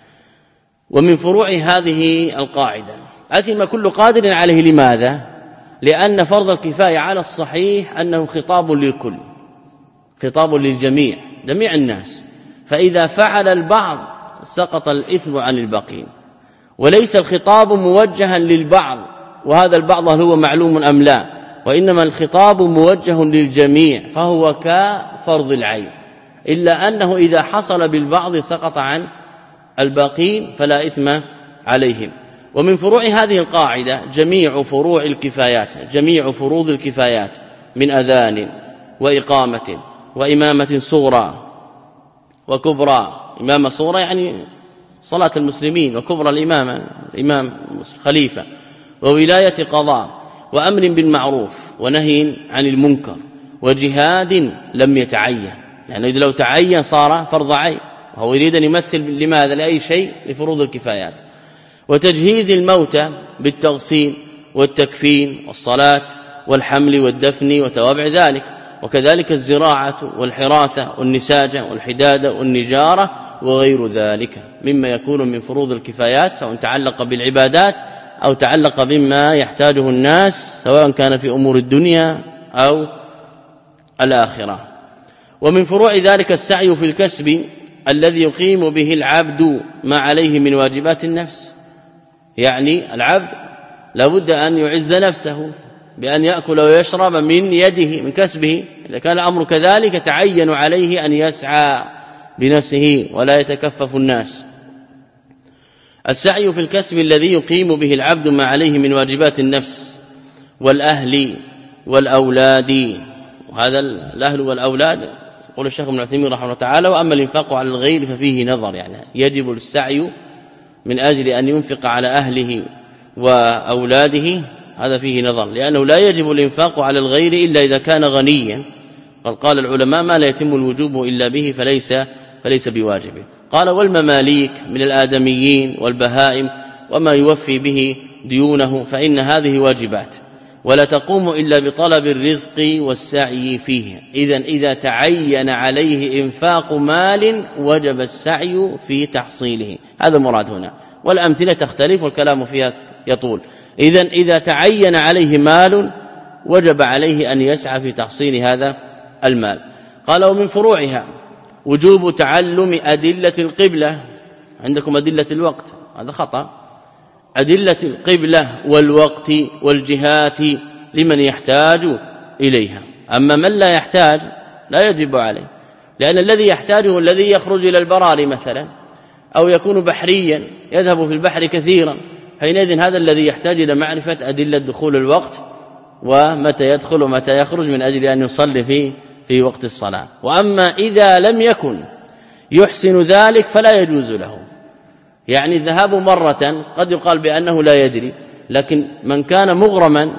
ومن فروع هذه القاعدة آثم كل قادر عليه. لماذا؟ لأن فرض الكفاية على الصحيح أنه خطاب للكل، خطاب للجميع، جميع الناس، فإذا فعل البعض سقط الإثم عن الباقين، وليس الخطاب موجها للبعض وهذا البعض هل هو معلوم أم لا، وإنما الخطاب موجه للجميع فهو كفرض العين، إلا أنه إذا حصل بالبعض سقط عن الباقين فلا إثم عليهم. ومن فروع هذه القاعدة جميع فروع الكفايات، جميع فروض الكفايات من أذان وإقامة وإمامة صغرى وكبرى. إمامة صغرى يعني صلاة المسلمين، وكبرى الإمامة الإمام خليفة، وولاية قضاء، وأمر بالمعروف ونهي عن المنكر، وجهاد لم يتعين، يعني إذا لو تعين صار فرض عين، وهو يريد أن يمثل لماذا؟ لأي شيء لفروض الكفايات. وتجهيز الموتى بالتغسيل والتكفين والصلاة والحمل والدفن وتوابع ذلك، وكذلك الزراعة والحراثة والنساجة والحدادة والنجارة وغير ذلك مما يكون من فروض الكفايات، سواء تعلق بالعبادات أو تعلق بما يحتاجه الناس سواء كان في أمور الدنيا أو الآخرة. ومن فروع ذلك السعي في الكسب الذي يقيم به العبد ما عليه من واجبات النفس، يعني العبد لابد أن يعز نفسه بأن يأكل ويشرب من يده من كسبه، إذا كان الأمر كذلك تعين عليه أن يسعى بنفسه ولا يتكفف الناس. السعي في الكسب الذي يقيم به العبد ما عليه من واجبات النفس والأهل والأولاد، وهذا الأهل والأولاد يقول الشيخ ابن عثيمين رحمه الله تعالى وأما الإنفاق على الغير ففيه نظر، يعني يجب السعي من أجل أن ينفق على أهله وأولاده، هذا فيه نظر، لأنه لا يجب الإنفاق على الغير إلا إذا كان غنيا، قد قال العلماء ما لا يتم الوجوب إلا به فليس, فليس بواجب. قال والمماليك من الآدميين والبهائم وما يوفي به ديونه فإن هذه واجبات ولا تقوم إلا بطلب الرزق والسعي فيه. إذن إذا تعين عليه إنفاق مال وجب السعي في تحصيله، هذا مراد هنا، والأمثلة تختلف والكلام فيها يطول. إذن إذا تعين عليه مال وجب عليه أن يسعى في تحصيل هذا المال. قال ومن فروعها وجوب تعلم أدلة القبلة، عندكم أدلة الوقت هذا خطأ، أدلة القبلة والوقت والجهات لمن يحتاج إليها، أما من لا يحتاج لا يجب عليه، لأن الذي يحتاجه الذي يخرج إلى البرار مثلا أو يكون بحريا يذهب في البحر كثيرا، حينئذ هذا الذي يحتاج إلى معرفة أدلة دخول الوقت ومتى يدخل ومتى يخرج من أجل أن يصلي في في وقت الصلاة. وأما إذا لم يكن يحسن ذلك فلا يجوز له، يعني الذهاب مرة قد يقال بأنه لا يدري، لكن من كان مغرما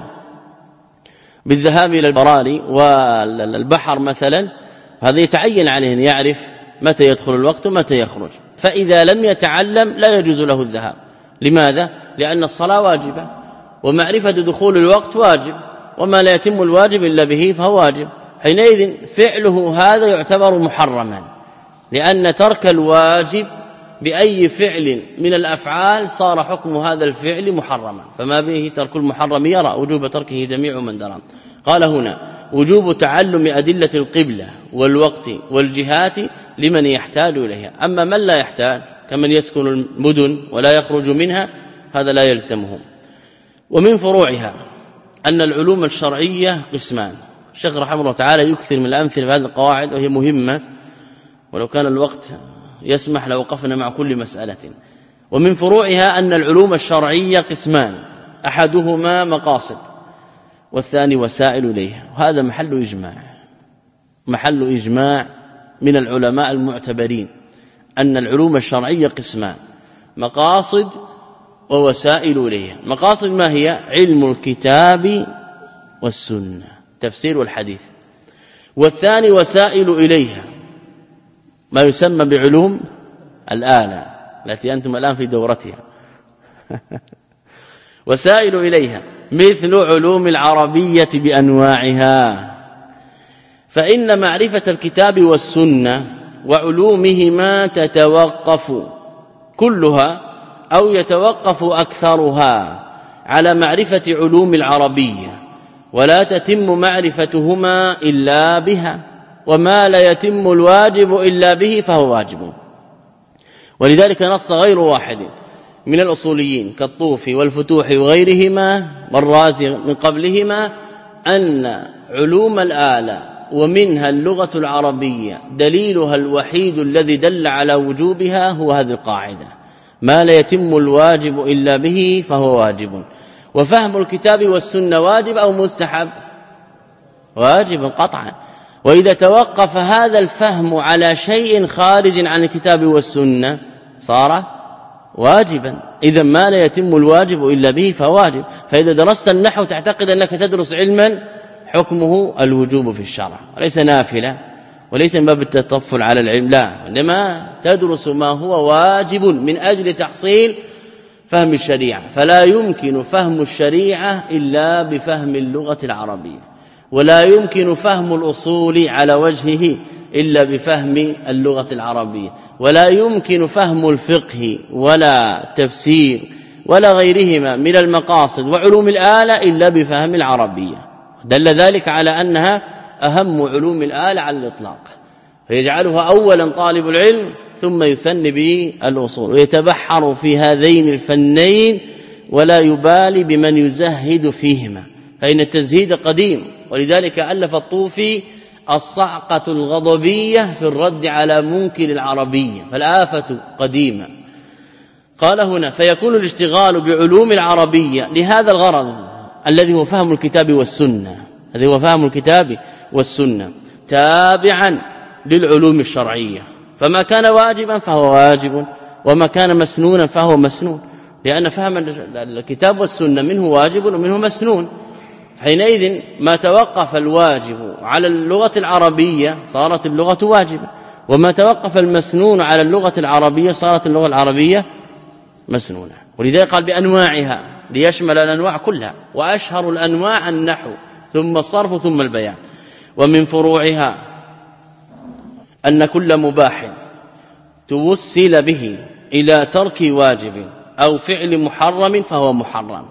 بالذهاب إلى البراري والبحر مثلا هذا يتعين عليه أن يعرف متى يدخل الوقت ومتى يخرج، فإذا لم يتعلم لا يجوز له الذهاب. لماذا؟ لأن الصلاة واجبة ومعرفة دخول الوقت واجب، وما لا يتم الواجب إلا به فهو واجب، حينئذ فعله هذا يعتبر محرما، لأن ترك الواجب بأي فعل من الأفعال صار حكم هذا الفعل محرما، فما به ترك المحرم يرى وجوب تركه جميع من درى. قال هنا وجوب تعلم أدلة القبلة والوقت والجهات لمن يحتاج إليها، أما من لا يحتاج كمن يسكن المدن ولا يخرج منها، هذا لا يلزمهم. ومن فروعها أن العلوم الشرعية قسمان. الشيخ رحمه الله تعالى يكثر من الأمثلة في هذه القواعد وهي مهمة، ولو كان الوقت يسمح لوقفنا مع كل مسألة. ومن فروعها أن العلوم الشرعية قسمان، أحدهما مقاصد والثاني وسائل إليها، وهذا محل إجماع محل إجماع من العلماء المعتبرين أن العلوم الشرعية قسمان، مقاصد ووسائل إليها. مقاصد ما هي؟ علم الكتاب والسنة، تفسير والحديث. والثاني وسائل إليها، ما يسمى بعلوم الآلة التي أنتم الآن في دورتها وسائل إليها مثل علوم العربية بأنواعها. فإن معرفة الكتاب والسنة وعلومهما تتوقف كلها أو يتوقف أكثرها على معرفة علوم العربية، ولا تتم معرفتهما إلا بها، وما لا يتم الواجب إلا به فهو واجب. ولذلك نص غير واحد من الأصوليين كالطوفي والفتوح وغيرهما والرازي من قبلهما أن علوم الآلة ومنها اللغة العربية دليلها الوحيد الذي دل على وجوبها هو هذه القاعدة: ما لا يتم الواجب إلا به فهو واجب. وفهم الكتاب والسنة واجب أو مستحب؟ واجب قطعا. وإذا توقف هذا الفهم على شيء خارج عن الكتاب والسنة صار واجبا. إذا ما لا يتم الواجب إلا به فواجب. فإذا درست النحو تعتقد أنك تدرس علما حكمه الوجوب في الشرع، وليس نافلة وليس من باب التطفل على العلم، لا، إنما تدرس ما هو واجب من أجل تحصيل فهم الشريعة. فلا يمكن فهم الشريعة إلا بفهم اللغة العربية، ولا يمكن فهم الأصول على وجهه إلا بفهم اللغة العربية، ولا يمكن فهم الفقه ولا تفسير ولا غيرهما من المقاصد وعلوم الآلة إلا بفهم العربية. دل ذلك على أنها أهم علوم الآلة على الإطلاق، فيجعلها أولا طالب العلم ثم يثني به الأصول، ويتبحر في هذين الفنين ولا يبالي بمن يزهد فيهما، فإن التزهيد قديم. ولذلك ألف الطوفي الصعقة الغضبية في الرد على منكر العربية، فالآفة قديمة. قال هنا: فيكون الاشتغال بعلوم العربية لهذا الغرض الذي هو فهم الكتاب والسنة الذي هو فهم الكتاب والسنة تابعا للعلوم الشرعية، فما كان واجبا فهو واجب، وما كان مسنونا فهو مسنون، لأن فهم الكتاب والسنة منه واجب ومنه مسنون. حينئذ ما توقف الواجب على اللغة العربية صارت اللغة واجبة، وما توقف المسنون على اللغة العربية صارت اللغة العربية مسنونة. ولذلك قال بأنواعها ليشمل الأنواع كلها، وأشهر الأنواع النحو ثم الصرف ثم البيان. ومن فروعها أن كل مباح توصل به إلى ترك واجب أو فعل محرم فهو محرم.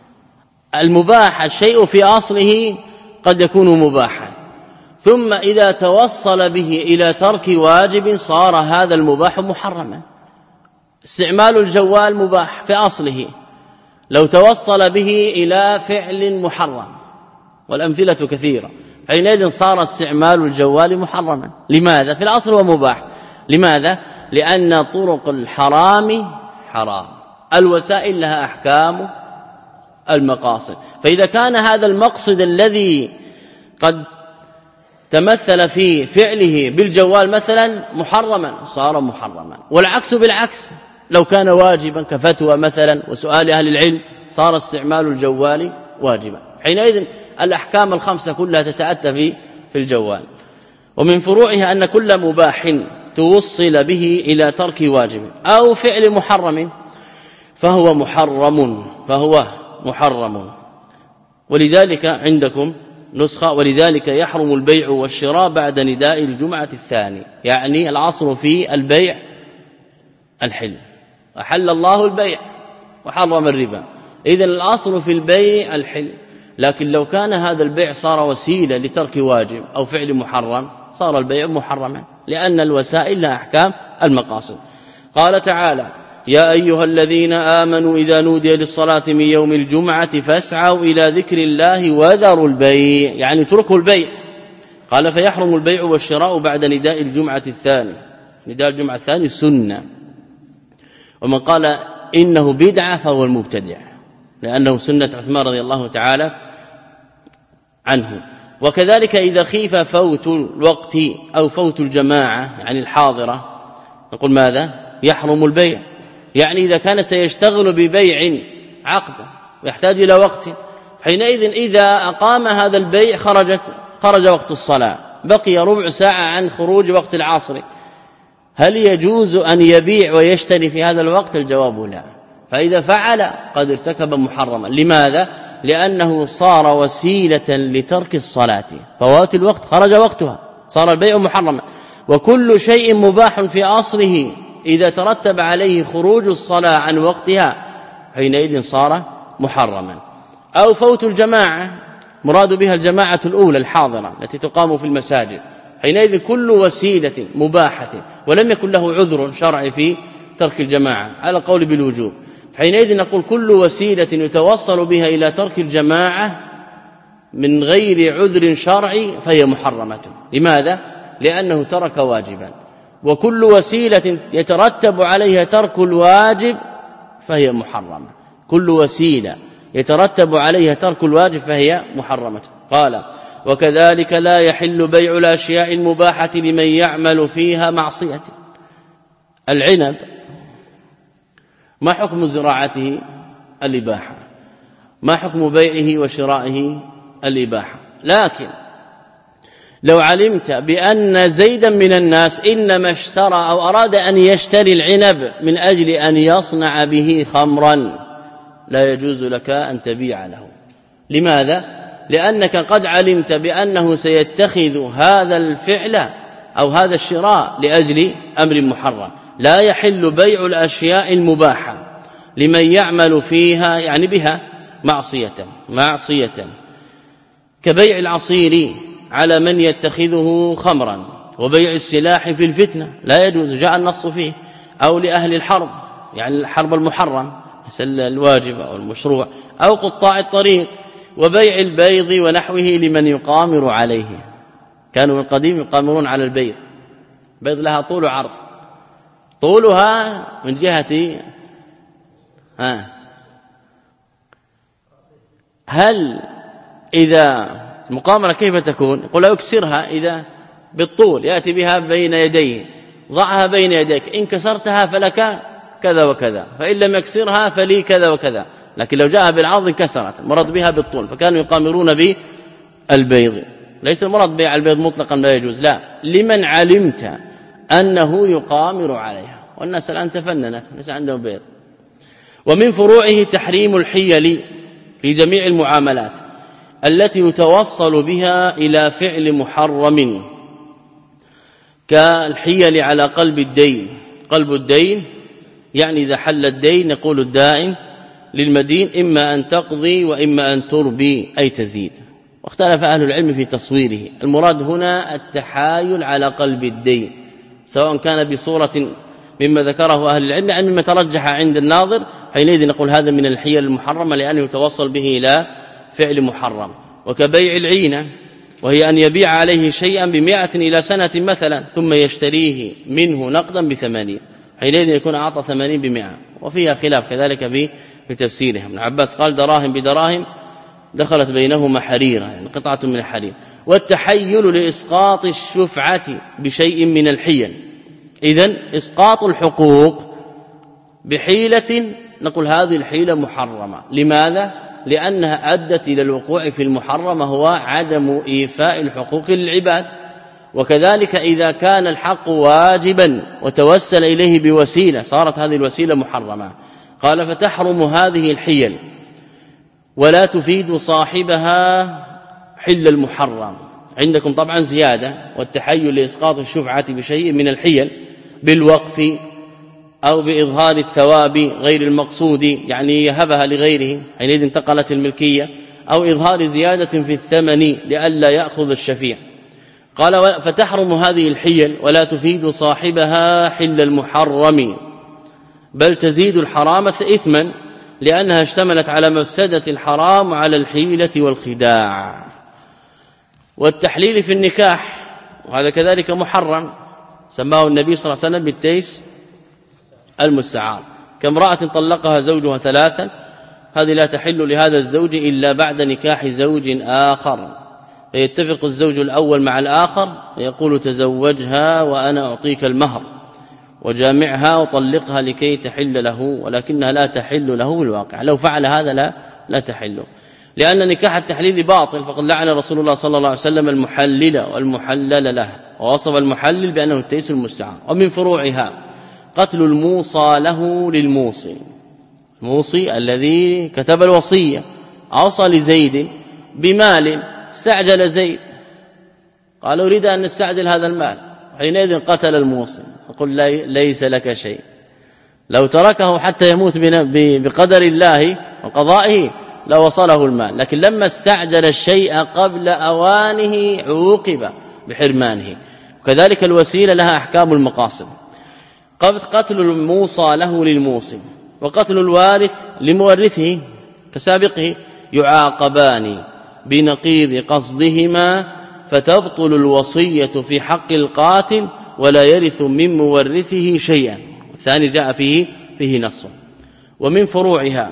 المباح الشيء في أصله قد يكون مباحا، ثم إذا توصل به إلى ترك واجب صار هذا المباح محرما. استعمال الجوال مباح في أصله، لو توصل به إلى فعل محرم، والأمثلة كثيرة، حينئذ صار استعمال الجوال محرما. لماذا؟ في الأصل هو مباح. لماذا؟ لأن طرق الحرام حرام، الوسائل لها أحكام المقاصد. فإذا كان هذا المقصد الذي قد تمثل في فعله بالجوال مثلا محرما صار محرما، والعكس بالعكس، لو كان واجبا كفتوى مثلا وسؤال أهل العلم صار استعمال الجوال واجبا. حينئذ الأحكام الخمسة كلها تتأتى في في الجوال. ومن فروعها أن كل مباح توصل به إلى ترك واجب أو فعل محرم فهو محرم فهو محرم. ولذلك عندكم نسخة: ولذلك يحرم البيع والشراء بعد نداء الجمعة الثاني، يعني العصر في البيع الحل، أحل الله البيع وحرم الربا، إذن الأصل في البيع الحل. لكن لو كان هذا البيع صار وسيلة لترك واجب أو فعل محرم صار البيع محرما، لأن الوسائل لها أحكام المقاصد. قال تعالى يا أيها الذين آمنوا إذا نودي للصلاة من يوم الجمعة فاسعوا إلى ذكر الله وذروا البيع، يعني اتركوا البيع. قال فيحرم البيع والشراء بعد نداء الجمعة الثاني. نداء الجمعة الثاني سنة، ومن قال إنه بدعة فهو المبتدع، لأنه سنة عثمان رضي الله تعالى عنه. وكذلك إذا خيف فوت الوقت أو فوت الجماعة يعني الحاضرة، نقول ماذا؟ يحرم البيع، يعني إذا كان سيشتغل ببيع عقد ويحتاج إلى وقت، حينئذ إذا أقام هذا البيع خرجت خرج وقت الصلاة، بقي ربع ساعة عن خروج وقت العصر، هل يجوز أن يبيع ويشتري في هذا الوقت؟ الجواب لا. فإذا فعل قد ارتكب محرما. لماذا؟ لأنه صار وسيلة لترك الصلاة، فوات الوقت خرج وقتها، صار البيع محرما. وكل شيء مباح في أصله إذا ترتب عليه خروج الصلاة عن وقتها حينئذ صار محرما. أو فوت الجماعة، مراد بها الجماعة الأولى الحاضرة التي تقام في المساجد، حينئذ كل وسيلة مباحة ولم يكن له عذر شرعي في ترك الجماعة على قول بالوجوب، حينئذ نقول كل وسيلة يتوصل بها إلى ترك الجماعة من غير عذر شرعي فهي محرمة. لماذا؟ لأنه ترك واجبا، وكل وسيلة يترتب عليها ترك الواجب فهي محرمة. كل وسيلة يترتب عليها ترك الواجب فهي محرمة. قال وكذلك لا يحل بيع الأشياء المباحة لمن يعمل فيها معصية. العنب ما حكم زراعته؟ الإباحة. ما حكم بيعه وشرائه؟ الإباحة. لكن لو علمت بأن زيدا من الناس إنما اشترى أو أراد أن يشتري العنب من أجل أن يصنع به خمرا لا يجوز لك أن تبيع له. لماذا؟ لأنك قد علمت بأنه سيتخذ هذا الفعل أو هذا الشراء لأجل أمر محرم. لا يحل بيع الأشياء المباحة لمن يعمل فيها يعني بها معصية معصية كبيع العصير على من يتخذه خمرا، وبيع السلاح في الفتنة لا يجوز، جاء النص فيه، أو لأهل الحرب يعني الحرب المحرم مثل الواجب أو المشروع، أو قطاع الطريق، وبيع البيض ونحوه لمن يقامر عليه. كانوا من القديم يقامرون على البيض، بيض لها طول وعرض، طولها من جهة ها هل إذا المقامرة كيف تكون؟ يقول يكسرها إذا بالطول يأتي بها بين يديه، ضعها بين يديك، إن كسرتها فلك كذا وكذا، فإن لم يكسرها فلي كذا وكذا. لكن لو جاء بالعرض كسرت، المراد بها بالطول، فكانوا يقامرون بالبيض. ليس المراد بيع البيض مطلقا لا يجوز، لا، لمن علمت أنه يقامر عليها، والناس الآن تفننت ليس عندهم بيض. ومن فروعه تحريم الحيل في جميع المعاملات التي يتوصل بها إلى فعل محرم، كالحيل على قلب الدين. قلب الدين يعني إذا حل الدين نقول الدائن للمدين إما أن تقضي وإما أن تربي أي تزيد. واختلف أهل العلم في تصويره، المراد هنا التحايل على قلب الدين، سواء كان بصورة مما ذكره أهل العلم يعني مما ترجح عند الناظر، حينئذ نقول هذا من الحيل المحرمة لأنه يتوصل به إلى فعل محرم. وكبيع العينة، وهي أن يبيع عليه شيئا بمائة إلى سنة مثلا ثم يشتريه منه نقدا بثمانين، حينئذ يكون أعطى ثمانين بمائة. وفيها خلاف كذلك في تفسيرها. ابن عباس قال دراهم بدراهم دخلت بينهما حريرة يعني قطعة من الحرير. والتحيل لإسقاط الشفعة بشيء من الحيل، إذن إسقاط الحقوق بحيلة نقول هذه الحيلة محرمة. لماذا؟ لأنها أدت إلى الوقوع في المحرم هو عدم إيفاء الحقوق للعباد. وكذلك إذا كان الحق واجبا وتوسل إليه بوسيلة صارت هذه الوسيلة محرمة. قال فتحرم هذه الحيل ولا تفيد صاحبها حل المحرم. عندكم طبعا زيادة، والتحيل لإسقاط الشفعة بشيء من الحيل بالوقف أو بإظهار الثواب غير المقصود يعني يهبها لغيره حينئذ انتقلت الملكية، أو إظهار زيادة في الثمن لئلا يأخذ الشفيع. قال فتحرم هذه الحيل ولا تفيد صاحبها حل المحرم بل تزيد الحرام إثما لأنها اشتملت على مفسدة الحرام وعلى الحيلة والخداع. والتحليل في النكاح وهذا كذلك محرم، سماه النبي صلى الله عليه وسلم بالتيس المستعار، كامرأة طلقها زوجها ثلاثا، هذه لا تحل لهذا الزوج إلا بعد نكاح زوج آخر، فيتفق الزوج الأول مع الآخر ويقول تزوجها وأنا أعطيك المهر وجامعها وطلقها لكي تحل له، ولكنها لا تحل له بالواقع. لو فعل هذا لا لا تحل، لأن نكاح التحليل باطل، فقد لعن رسول الله صلى الله عليه وسلم المحلل والمحلل له، ووصف المحلل بأنه التيس المستعار. ومن فروعها قتل الموصى له للموصي، الموصي الذي كتب الوصية أوصى لزيد بمال، استعجل زيد قال أريد أن نستعجل هذا المال، حينئذ قتل الموصي، يقول ليس لك شيء، لو تركه حتى يموت بقدر الله وقضائه لوصله المال، لكن لما استعجل الشيء قبل أوانه عوقب بحرمانه. وكذلك الوسيلة لها أحكام المقاصد، قتل الموصى له للموصي وقتل الوارث لمورثه كسابقه يعاقبان بنقيض قصدهما، فتبطل الوصية في حق القاتل ولا يرث من مورثه شيئا. الثاني جاء فيه فيه نص. ومن فروعها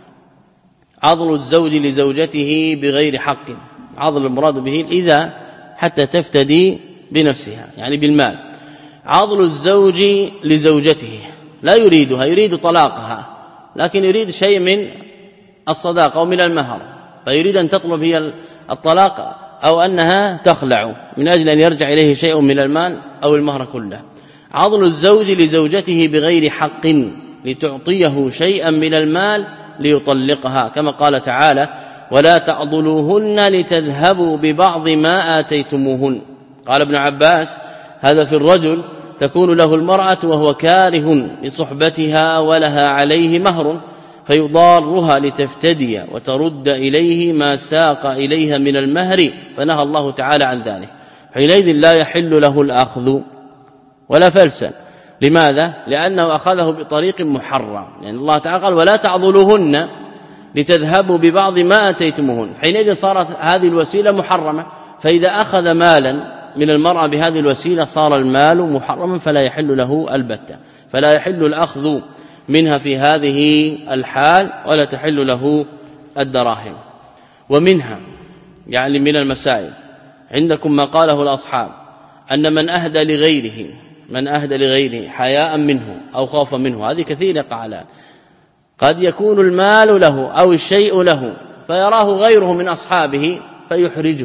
عضل الزوج لزوجته بغير حق، عضل المراد به إذا حتى تفتدي بنفسها يعني بالمال. عضل الزوج لزوجته لا يريدها، يريد طلاقها، لكن يريد شيء من الصداقة أو من المهر، فيريد أن تطلب هي الطلاق أو أنها تخلع من أجل أن يرجع إليه شيء من المال أو المهر كله. عضل الزوج لزوجته بغير حق لتعطيه شيئا من المال ليطلقها، كما قال تعالى ولا تعضلوهن لتذهبوا ببعض ما آتيتموهن. قال ابن عباس هذا في الرجل تكون له المرأة وهو كاره لصحبتها ولها عليه مهر، فيضارها لتفتدي وترد إليه ما ساق إليها من المهر، فنهى الله تعالى عن ذلك. حينئذ لا يحل له الأخذ ولا فلسا. لماذا؟ لأنه أخذه بطريق محرم، لأن يعني الله تعالى قال ولا تعضلوهن لتذهبوا ببعض ما أتيتموهن، حينئذ صارت هذه الوسيلة محرمة، فإذا أخذ مالا من المرأة بهذه الوسيلة صار المال محرما فلا يحل له البتة، فلا يحل الأخذ منها في هذه الحال ولا تحل له الدراهم. ومنها يعني من المسائل عندكم ما قاله الأصحاب أن من أهدى لغيره من أهدى لغيره حياء منه أو خوفا منه، هذه كثيرة قالان، قد يكون المال له أو الشيء له فيراه غيره من أصحابه فيحرجه،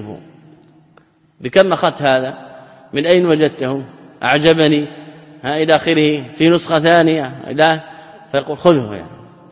بكم أخذت هذا؟ من أين وجدته؟ أعجبني ها إلى آخره، في نسخة ثانية لا فيقول خذه يعني.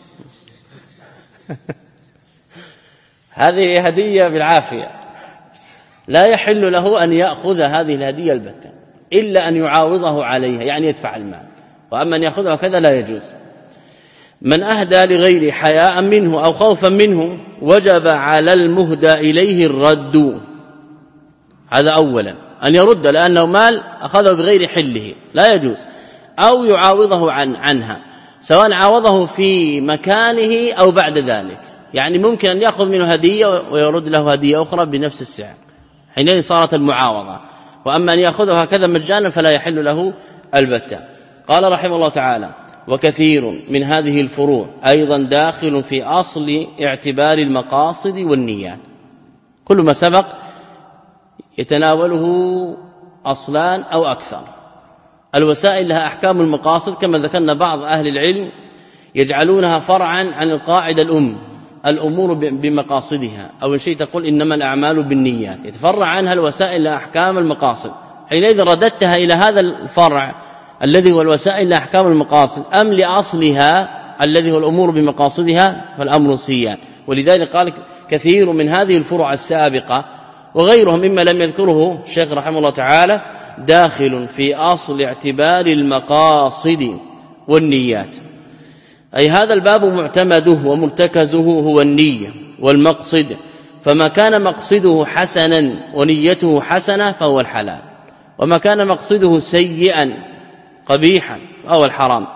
هذه هدية بالعافية، لا يحل له أن يأخذ هذه الهدية البتة إلا أن يعاوضه عليها، يعني يدفع المال، وأما أن يأخذها كذا لا يجوز. من أهدى لغيره حياء منه أو خوفا منه وجب على المهدى إليه الرد، هذا أولا أن يرد لأنه مال أخذه بغير حله لا يجوز، أو يعاوضه عن عنها، سواء عاوضه في مكانه أو بعد ذلك، يعني ممكن أن يأخذ منه هدية ويرد له هدية أخرى بنفس السعر، حينئذ صارت المعاوضة. وأما أن يأخذه هكذا مجانا فلا يحل له البتة. قال رحمه الله تعالى وكثير من هذه الفروع أيضا داخل في أصل اعتبار المقاصد والنيات، كل ما سبق يتناوله أصلان أو أكثر. الوسائل لها أحكام المقاصد، كما ذكرنا بعض أهل العلم يجعلونها فرعا عن القاعدة الأم الأمور بمقاصدها، أو إن شئت تقول إنما الأعمال بالنيات، يتفرع عنها الوسائل لأحكام المقاصد. حينئذ رددتها إلى هذا الفرع الذي هو الوسائل لأحكام المقاصد أم لأصلها الذي هو الأمور بمقاصدها، فالأمر سيان. ولذلك قال كثير من هذه الفروع السابقة وغيرهم مما لم يذكره الشيخ رحمه الله تعالى داخل في أصل اعتبار المقاصد والنيات، أي هذا الباب معتمده ومرتكزه هو النية والمقصد، فما كان مقصده حسنا ونيته حسنة فهو الحلال، وما كان مقصده سيئا قبيحا فهو الحرام.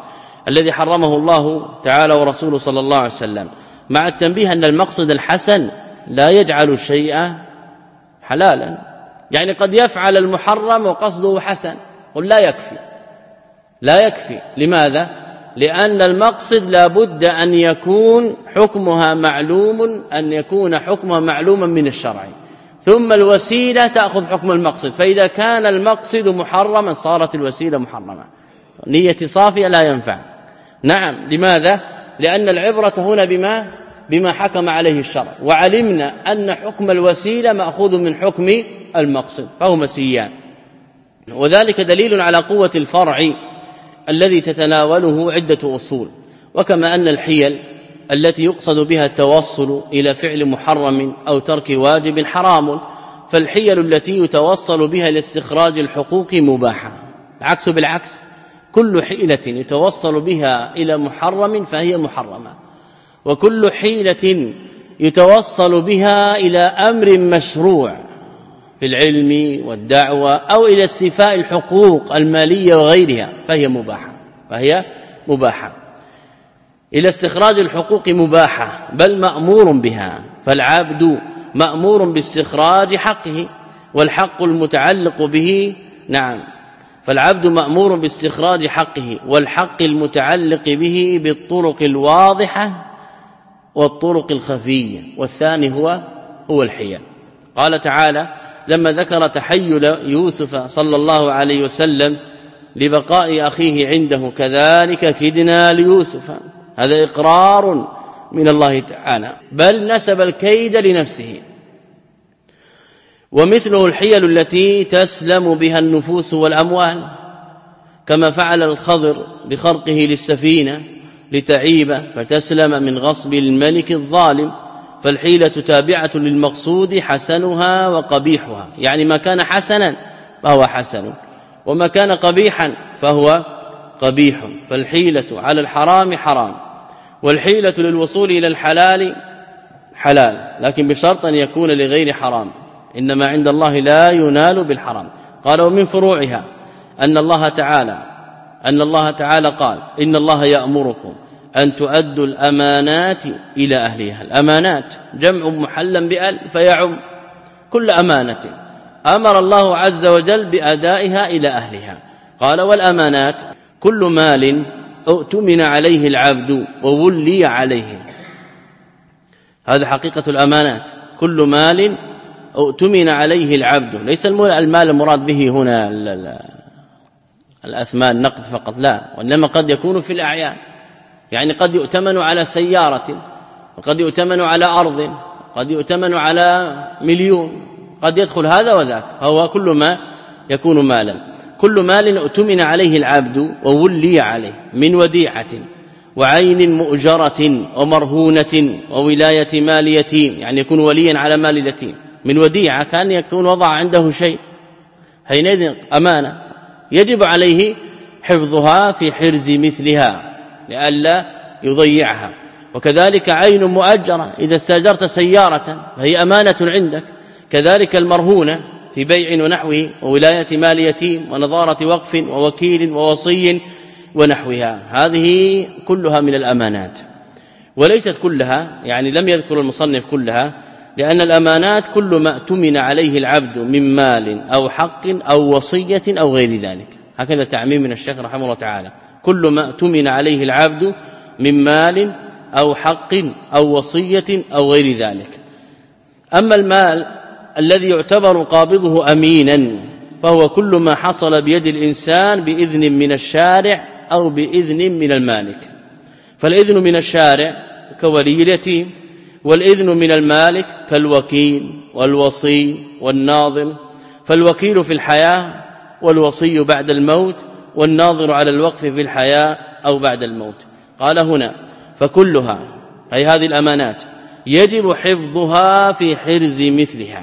الذي حرمه الله تعالى ورسوله صلى الله عليه وسلم، مع التنبيه أن المقصد الحسن لا يجعل الشيء حلالا. يعني قد يفعل المحرم وقصده حسن، قل لا يكفي لا يكفي لماذا؟ لأن المقصد لا بد أن يكون حكمها معلوم أن يكون حكمها معلوما من الشرع، ثم الوسيلة تأخذ حكم المقصد. فإذا كان المقصد محرما صارت الوسيلة محرمة. نية صافية لا ينفع. نعم، لماذا؟ لأن العبرة هنا بما بما حكم عليه الشرع، وعلمنا أن حكم الوسيلة مأخوذ من حكم المقصد، فهما سيان. وذلك دليل على قوة الفرع الذي تتناوله عدة أصول. وكما أن الحيل التي يقصد بها التوصل إلى فعل محرم أو ترك واجب حرام، فالحيل التي يتوصل بها لاستخراج الحقوق مباحة. العكس بالعكس، كل حيلة يتوصل بها إلى محرم فهي محرمة، وكل حيلة يتوصل بها إلى أمر مشروع في العلم والدعوة أو إلى استيفاء الحقوق المالية وغيرها فهي مباحة فهي مباحة إلى استخراج الحقوق مباحة، بل مأمور بها. فالعبد مأمور باستخراج حقه، والحق المتعلق به نعم فالعبد مأمور باستخراج حقه والحق المتعلق به بالطرق الواضحة والطرق الخفية، والثاني هو هو الحيل. قال تعالى لما ذكر تحيل يوسف صلى الله عليه وسلم لبقاء أخيه عنده كذلك كدنا ليوسف، هذا إقرار من الله تعالى، بل نسب الكيد لنفسه. ومثله الحيل التي تسلم بها النفوس والأموال، كما فعل الخضر بخرقه للسفينة لتعيب فتسلم من غصب الملك الظالم. فالحيلة تابعة للمقصود حسنها وقبيحها، يعني ما كان حسنا فهو حسن، وما كان قبيحا فهو قبيح. فالحيلة على الحرام حرام، والحيلة للوصول إلى الحلال حلال، لكن بشرط أن يكون لغير حرام. إنما عند الله لا ينال بالحرام. قال ومن فروعها أن الله تعالى أن الله تعالى قال إن الله يأمركم أن تؤدوا الأمانات إلى أهلها. الأمانات جمع محلا بأل فيعم كل أمانة أمر الله عز وجل بأدائها إلى أهلها. قال والأمانات كل مال اؤتمن عليه العبد وولي عليه، هذا حقيقة الأمانات. كل مال اؤتمن عليه العبد، ليس المال المراد به هنا الأثمان نقد فقط، لا، وإنما قد يكون في الأعيان. يعني قد يؤتمن على سيارة، وقد يؤتمن على أرض، قد يؤتمن على مليون، قد يدخل هذا وذاك، فهو كل ما يكون مالا. كل مال اؤتمن عليه العبد وولي عليه من وديعة وعين مؤجرة ومرهونة وولاية مال يتيم، يعني يكون وليا على مال اليتيم. من وديعة كان يكون وضع عنده شيء، حينئذ أمانة يجب عليه حفظها في حرز مثلها لئلا يضيعها. وكذلك عين مؤجرة، إذا استأجرت سيارة فهي أمانة عندك. كذلك المرهونة في بيع ونحوه، وولاية مال يتيم ونظارة وقف ووكيل ووصي ونحوها، هذه كلها من الأمانات. وليست كلها، يعني لم يذكر المصنف كلها، لأن الأمانات كل ما اؤتمن عليه العبد من مال أو حق أو وصية أو غير ذلك، هكذا تعميم من الشيخ رحمه الله تعالى. كل ما اؤتمن عليه العبد من مال أو حق أو وصية أو غير ذلك. أما المال الذي يعتبر قابضه أمينا فهو كل ما حصل بيد الإنسان بإذن من الشارع أو بإذن من المالك. فالإذن من الشارع كولي اليتيم، والإذن من المالك كالوكيل والوصي والناظر. فالوكيل في الحياة والوصي بعد الموت، والناظر على الوقف في الحياة أو بعد الموت. قال هنا فكلها أي هذه الأمانات يجب حفظها في حرز مثلها،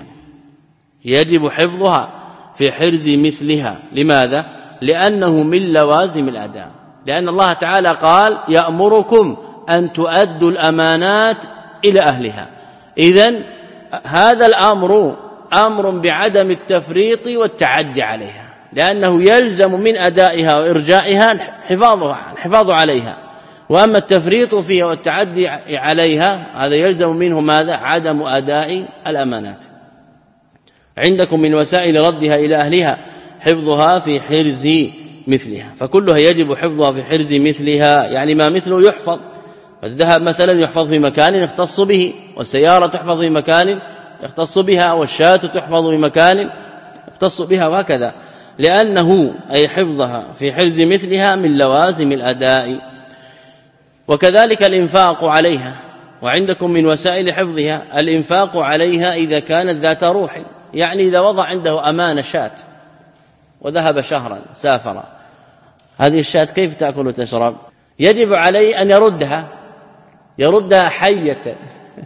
يجب حفظها في حرز مثلها. لماذا؟ لأنه من لوازم الأداء، لأن الله تعالى قال يأمركم أن تؤدوا الأمانات إلى أهلها. إذن هذا الأمر أمر بعدم التفريط والتعدي عليها، لأنه يلزم من أدائها وإرجائها حفاظها الحفاظ عليها. وأما التفريط فيها والتعدي عليها هذا يلزم منه ماذا؟ عدم أداء الأمانات. عندكم من وسائل ردها إلى أهلها حفظها في حرز مثلها، فكلها يجب حفظها في حرز مثلها، يعني ما مثله يحفظ. الذهب مثلا يحفظ في مكان يختص به، والسيارة تحفظ في مكان يختص بها، والشاة تحفظ في مكان يختص بها، وهكذا، لأنه أي حفظها في حرز مثلها من لوازم الأداء. وكذلك الإنفاق عليها، وعندكم من وسائل حفظها الإنفاق عليها إذا كانت ذات روح، يعني إذا وضع عنده أمانة شاة وذهب شهرا سافر، هذه الشاة كيف تأكل وتشرب؟ يجب عليه أن يردها يردها حية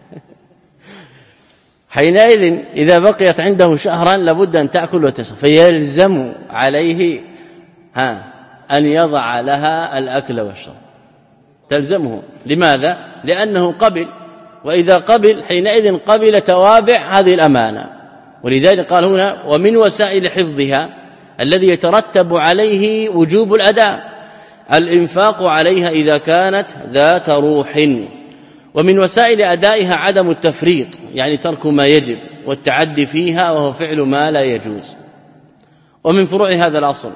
حينئذ إذا بقيت عنده شهرا لابد أن تأكل وتشرب، فيلزم عليه ها أن يضع لها الأكل والشرب، تلزمه. لماذا؟ لأنه قبل، وإذا قبل حينئذ قبل توابع هذه الأمانة. ولذلك قال هنا ومن وسائل حفظها الذي يترتب عليه وجوب الأداء الإنفاق عليها إذا كانت ذات روح. ومن وسائل أدائها عدم التفريط، يعني ترك ما يجب والتعدي فيها وهو فعل ما لا يجوز. ومن فروع هذا الأصل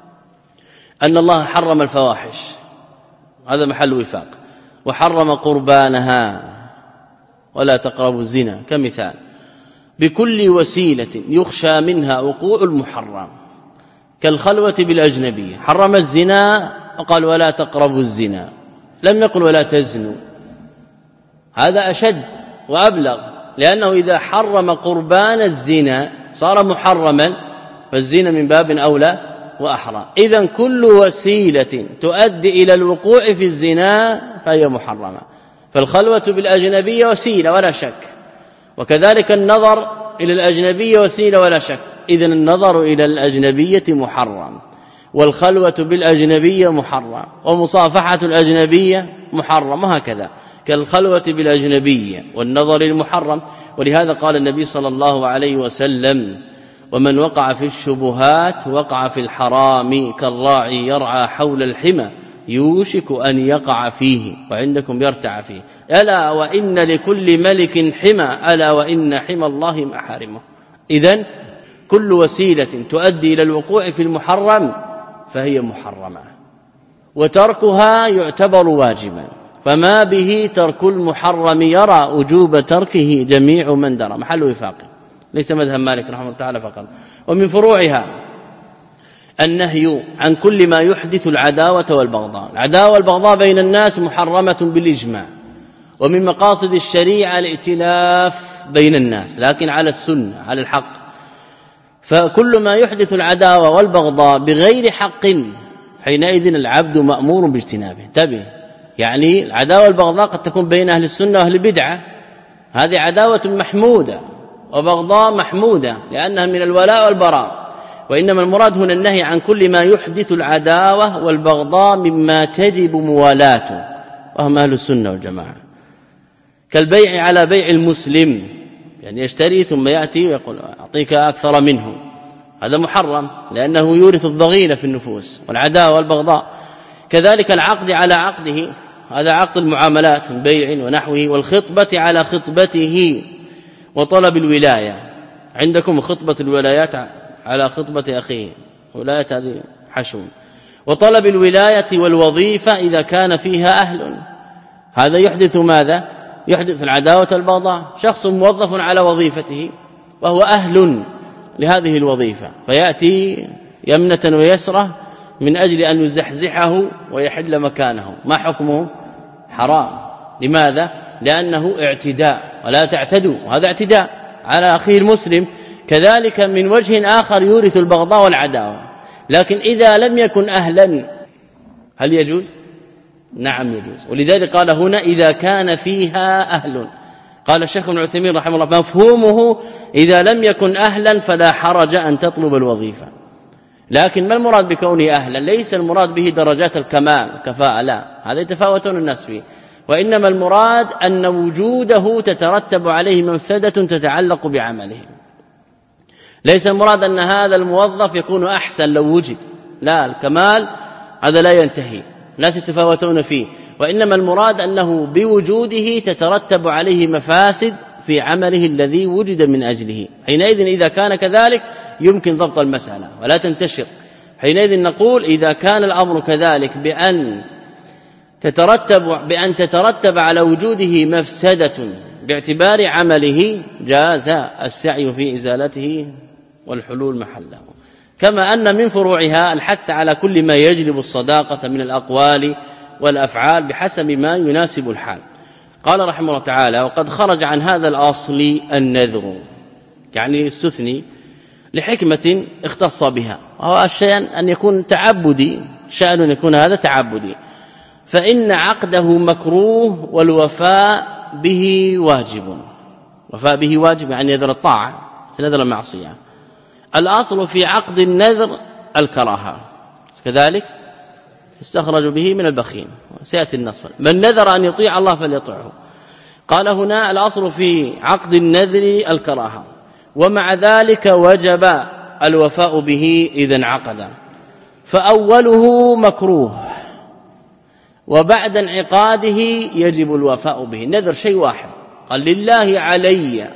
أن الله حرم الفواحش، هذا محل وفاق، وحرم قربانها ولا تقربوا الزنا كمثال، بكل وسيلة يخشى منها وقوع المحرم كالخلوة بالأجنبية. حرم الزنا وقال ولا تقربوا الزنا، لم يقل ولا تزنوا، هذا أشد وأبلغ، لأنه إذا حرم قربان الزنا صار محرما، فالزنا من باب أولى وأحرى. إذن كل وسيلة تؤدي إلى الوقوع في الزنا فهي محرمة، فالخلوة بالأجنبية وسيلة ولا شك، وكذلك النظر إلى الأجنبية وسيلة ولا شك. إذن النظر إلى الأجنبية محرم، والخلوة بالأجنبية محرم، ومصافحة الأجنبية محرم، وهكذا كالخلوة بالأجنبية والنظر المحرم. ولهذا قال النبي صلى الله عليه وسلم ومن وقع في الشبهات وقع في الحرام كالراعي يرعى حول الحمى يوشك أن يقع فيه وعندكم يرتع فيه. ألا وإن لكل ملك حمى ألا وإن حمى الله محارمه. إذن كل وسيلة تؤدي إلى الوقوع في المحرم فهي محرمة، وتركها يعتبر واجبا، فما به ترك المحرم يرى وجوب تركه جميع من درى، محل وفاق، ليس مذهب مالك رحمه الله تعالى فقط. ومن فروعها النهي عن كل ما يحدث العداوة والبغضاء. العداوة والبغضاء بين الناس محرمة بالإجماع، ومن مقاصد الشريعة الائتلاف بين الناس، لكن على السنة على الحق. فكل ما يحدث العداوة والبغضاء بغير حق حينئذ العبد مأمور باجتنابه. انتبه، يعني العداوة والبغضاء قد تكون بين أهل السنة وأهل البدعة، هذه عداوة محمودة وبغضاء محمودة لأنها من الولاء والبراء، وإنما المراد هنا النهي عن كل ما يحدث العداوة والبغضاء مما تجب موالاته، وهم أهل السنة والجماعة، كالبيع على بيع المسلم، يعني يشتري ثم يأتي ويقول أعطيك أكثر منه، هذا محرم لأنه يورث الضغينة في النفوس والعداوة والبغضاء. كذلك العقد على عقده، هذا عقد المعاملات من بيع ونحوه، والخطبة على خطبته، وطلب الولاية. عندكم خطبة الولايات على خطبة أخيه، ولاية هذه حشو، وطلب الولاية والوظيفة إذا كان فيها أهل، هذا يحدث ماذا؟ يحدث العداوة والبغضاء. شخص موظف على وظيفته وهو أهل لهذه الوظيفة، فيأتي يمنة ويسرة من أجل أن يزحزحه ويحل مكانه، ما حكمه؟ حرام. لماذا؟ لأنه اعتداء، ولا تعتدوا، وهذا اعتداء على أخيه المسلم. كذلك من وجه آخر يورث البغضاء والعداوة، لكن إذا لم يكن أهلا هل يجوز؟ نعم يجوز. ولذلك قال هنا إذا كان فيها أهل. قال الشيخ ابن عثيمين رحمه الله مفهومه إذا لم يكن أهلا فلا حرج أن تطلب الوظيفة، لكن ما المراد بكونه أهلا؟ ليس المراد به درجات الكمال كفاءة، لا، هذا يتفاوتون الناس فيه، وإنما المراد أن وجوده تترتب عليه مفسدة تتعلق بعمله، ليس المراد أن هذا الموظف يكون أحسن لو وجد، لا، الكمال هذا لا ينتهي، الناس يتفاوتون فيه، وإنما المراد أنه بوجوده تترتب عليه مفاسد في عمله الذي وجد من أجله. حينئذ إذا كان كذلك يمكن ضبط المسألة ولا تنتشر. حينئذ نقول إذا كان الأمر كذلك بأن تترتب بأن تترتب على وجوده مفسدة باعتبار عمله جاز السعي في إزالته والحلول محله. كما أن من فروعها الحث على كل ما يجلب الصداقة من الأقوال والأفعال بحسب ما يناسب الحال. قال رحمه الله تعالى: وقد خرج عن هذا الأصل النذر، يعني استثني لحكمة اختص بها، وهو الشيء أن يكون تعبدي، شأن أن يكون هذا تعبدي، فإن عقده مكروه والوفاء به واجب. وفاء به واجب يعني نذر الطاعة، نذر المعصية. الأصل في عقد النذر الكراهة، كذلك استخرج به من البخيل، سيأتي النصر: من نذر أن يطيع الله فليطعه. قال هنا الأصل في عقد النذر الكراهة، ومع ذلك وجب الوفاء به إذا انعقد، فأوله مكروه وبعد انعقاده يجب الوفاء به. النذر شيء واحد، قال: لله علي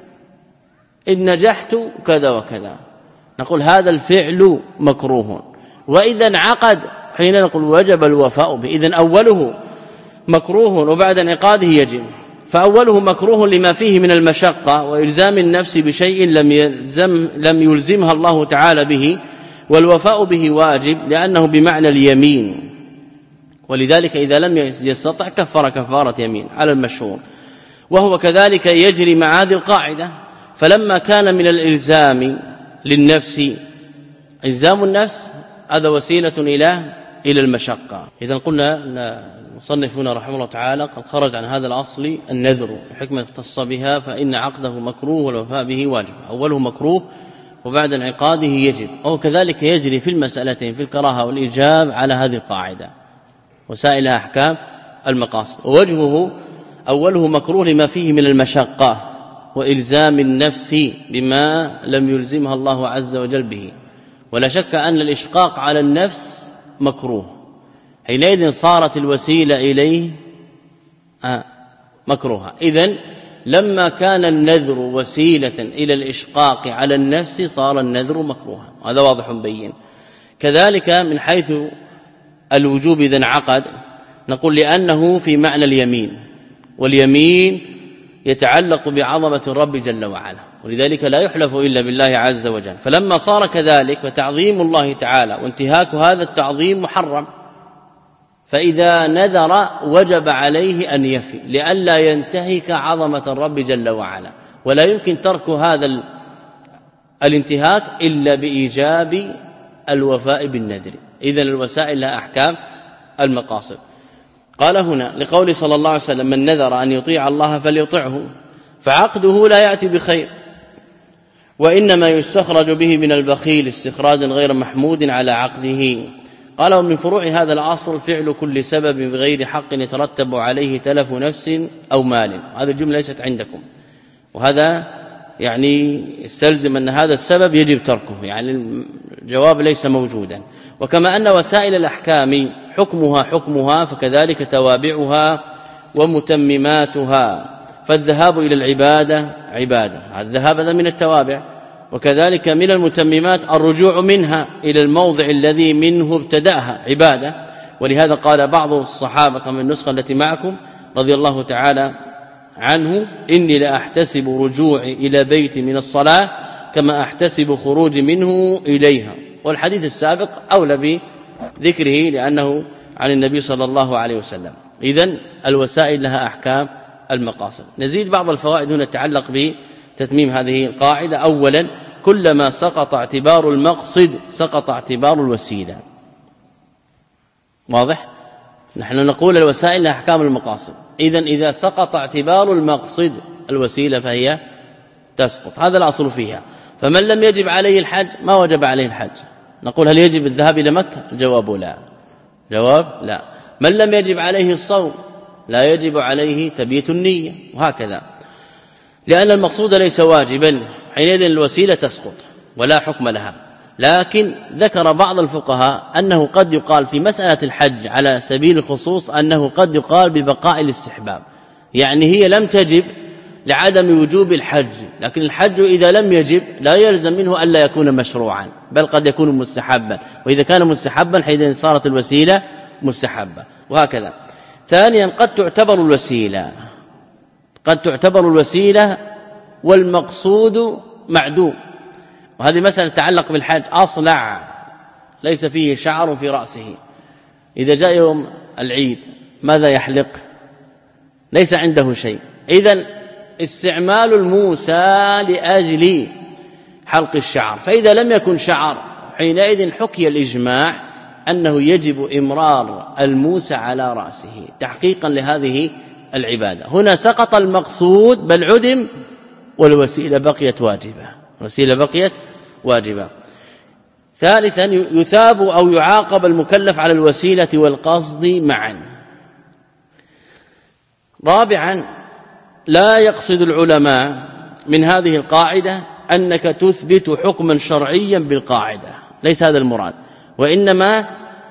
إن نجحت كذا وكذا، نقول هذا الفعل مكروه، وإذا انعقد حين نقول وجب الوفاء به. إذن أوله مكروه وبعد انعقاده يجب. فأوله مكروه لما فيه من المشقة وإلزام النفس بشيء لم يلزم لم يلزمها الله تعالى به، والوفاء به واجب لأنه بمعنى اليمين، ولذلك إذا لم يستطع كفر كفارة يمين على المشهور، وهو كذلك يجري مع هذه القاعدة. فلما كان من الإلزام للنفس، إلزام النفس هذا وسيلة إلى إلى المشقة. إذا قلنا المصنف هنا رحمه الله تعالى قد خرج عن هذا الأصل النذر حكمة اختص بها، فإن عقده مكروه والوفاء به واجب. أوله مكروه وبعد انعقاده يجب، أو كذلك يجري في المسألتين في الكراهة والإيجاب على هذه القاعدة، وسائلها أحكام المقاصد. ووجهه أوله مكروه لما فيه من المشقة وإلزام النفس بما لم يلزمها الله عز وجل به، ولا شك أن الإشقاق على النفس مكروه، حينئذ صارت الوسيلة إليه آه مكروهة. إذن لما كان النذر وسيلة إلى الإشقاق على النفس صار النذر مكروها، هذا واضح بين. كذلك من حيث الوجوب إذا انعقد نقول لأنه في معنى اليمين، واليمين يتعلق بعظمة الرب جل وعلا، ولذلك لا يحلف إلا بالله عز وجل. فلما صار كذلك فتعظيم الله تعالى وانتهاك هذا التعظيم محرم، فإذا نذر وجب عليه أن يفي لئلا ينتهك عظمة الرب جل وعلا، ولا يمكن ترك هذا الانتهاك إلا بإيجاب الوفاء بالنذر. إذن الوسائل لها أحكام المقاصد. قال هنا لقول صلى الله عليه وسلم: من نذر أن يطيع الله فليطعه، فعقده لا يأتي بخير، وإنما يستخرج به من البخيل استخراجا غير محمود على عقده. قال: ومن فروع هذا الأصل فعل كل سبب بغير حق يترتب عليه تلف نفس أو مال. هذه الجملة ليست عندكم، وهذا يعني يستلزم أن هذا السبب يجب تركه، يعني الجواب ليس موجودا. وكما أن وسائل الأحكام حكمها حكمها، فكذلك توابعها ومتمماتها. فالذهاب إلى العبادة عبادة، الذهاب هذا من التوابع، وكذلك من المتممات الرجوع منها إلى الموضع الذي منه ابتدأها عبادة. ولهذا قال بعض الصحابة كما النسخة التي معكم رضي الله تعالى عنه: إني لأحتسب رجوعي إلى بيتي من الصلاة كما أحتسب خروجي منه إليها. والحديث السابق أولى بذكره لأنه عن النبي صلى الله عليه وسلم. إذن الوسائل لها أحكام المقاصد. نزيد بعض الفوائد هنا تتعلق بتتميم هذه القاعدة. أولا، كلما سقط اعتبار المقصد سقط اعتبار الوسيلة. واضح؟ نحن نقول الوسائل لها أحكام المقاصد، إذن إذا سقط اعتبار المقصد الوسيلة فهي تسقط، هذا الأصل فيها. فمن لم يجب عليه الحج ما وجب عليه الحج، نقول هل يجب الذهاب إلى مكة؟ الجواب لا، جواب لا. من لم يجب عليه الصوم لا يجب عليه تبييت النية، وهكذا، لأن المقصود ليس واجبا، حينئذ الوسيلة تسقط. ولا حكم لها. لكن ذكر بعض الفقهاء أنه قد يقال في مسألة الحج على سبيل الخصوص أنه قد يقال ببقاء الاستحباب، يعني هي لم تجب لعدم وجوب الحج، لكن الحج إذا لم يجب لا يلزم منه ألا يكون مشروعا، بل قد يكون مستحبا، وإذا كان مستحبا حينئذ صارت الوسيلة مستحبة، وهكذا. ثانيا قد تعتبر الوسيلة قد تعتبر الوسيلة والمقصود معدوم، وهذه مسألة تتعلق بالحج. أصلع ليس فيه شعر في رأسه، إذا جاء يوم العيد ماذا يحلق؟ ليس عنده شيء، إذن استعمال الموسى لأجل حلق الشعر، فإذا لم يكن شعر حينئذ حكي الإجماع أنه يجب إمرار الموسى على رأسه تحقيقا لهذه العبادة. هنا سقط المقصود بل عدم، والوسيلة بقيت واجبة الوسيلة بقيت واجبة. ثالثا يثاب أو يعاقب المكلف على الوسيلة والقصد معا. رابعا لا يقصد العلماء من هذه القاعدة أنك تثبت حكما شرعيا بالقاعدة، ليس هذا المراد، وإنما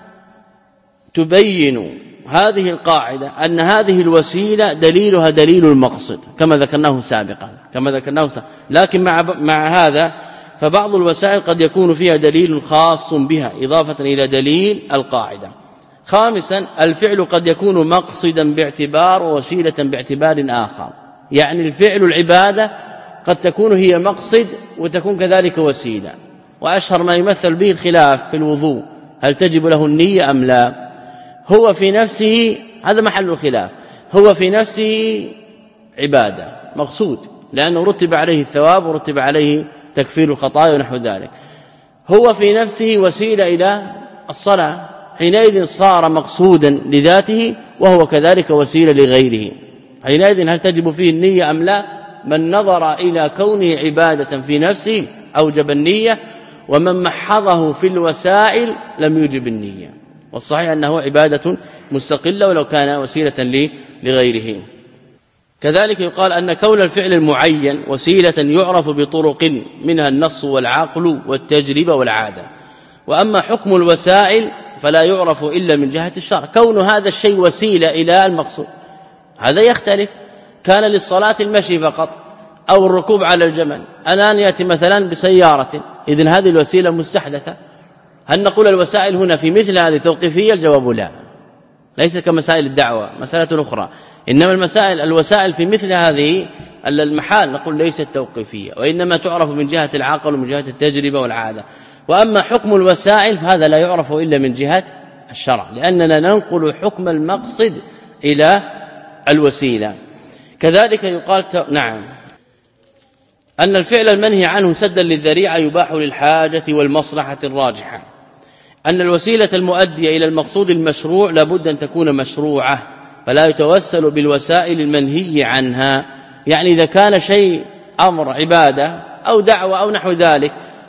تبين هذه القاعدة أن هذه الوسيلة دليلها دليل المقصد كما ذكرناه سابقا كما ذكرناه سابقا. لكن مع مع هذا فبعض الوسائل قد يكون فيها دليل خاص بها إضافة إلى دليل القاعدة. خامسا الفعل قد يكون مقصدا باعتبار ووسيلة باعتبار آخر، يعني الفعل العبادة قد تكون هي مقصد وتكون كذلك وسيلة. وأشهر ما يمثل به الخلاف في الوضوء، هل تجب له النية أم لا؟ هو في نفسه هذا محل الخلاف، هو في نفسه عبادة مقصود لأنه رتب عليه الثواب ورتب عليه تكفير الخطايا ونحو ذلك، هو في نفسه وسيلة إلى الصلاة، حينئذ صار مقصودا لذاته وهو كذلك وسيلة لغيره، حينئذ هل تجب فيه النية أم لا؟ من نظر إلى كونه عبادة في نفسه أوجب النية، ومن محضه في الوسائل لم يوجب النية، والصحيح أنه عبادة مستقلة ولو كان وسيلة لغيره. كذلك يقال أن كون الفعل المعين وسيلة يعرف بطرق منها النص والعقل والتجربة والعادة، وأما حكم الوسائل فلا يعرف إلا من جهة الشرع، كون هذا الشيء وسيلة إلى المقصود هذا يختلف. كان للصلاة المشي فقط أو الركوب على الجمل، الآن يأتي مثلا بسيارة، إذن هذه الوسيلة مستحدثة. هل نقول الوسائل هنا في مثل هذه توقيفية؟ الجواب لا، ليس كمسائل الدعوة مسألة أخرى، إنما المسائل الوسائل في مثل هذه المحال نقول ليست توقيفية، وإنما تعرف من جهة العقل ومن جهة التجربة والعادة. وأما حكم الوسائل فهذا لا يعرف إلا من جهة الشرع، لأننا ننقل حكم المقصد إلى الوسيلة. كذلك يقال نعم أن الفعل المنهي عنه سدا للذريعة يباح للحاجة والمصلحة الراجحة، أن الوسيلة المؤدية إلى المقصود المشروع لابد أن تكون مشروعة، فلا يتوسل بالوسائل المنهي عنها، يعني إذا كان شيء أمر عبادة أو دعوة أو نحو ذلك،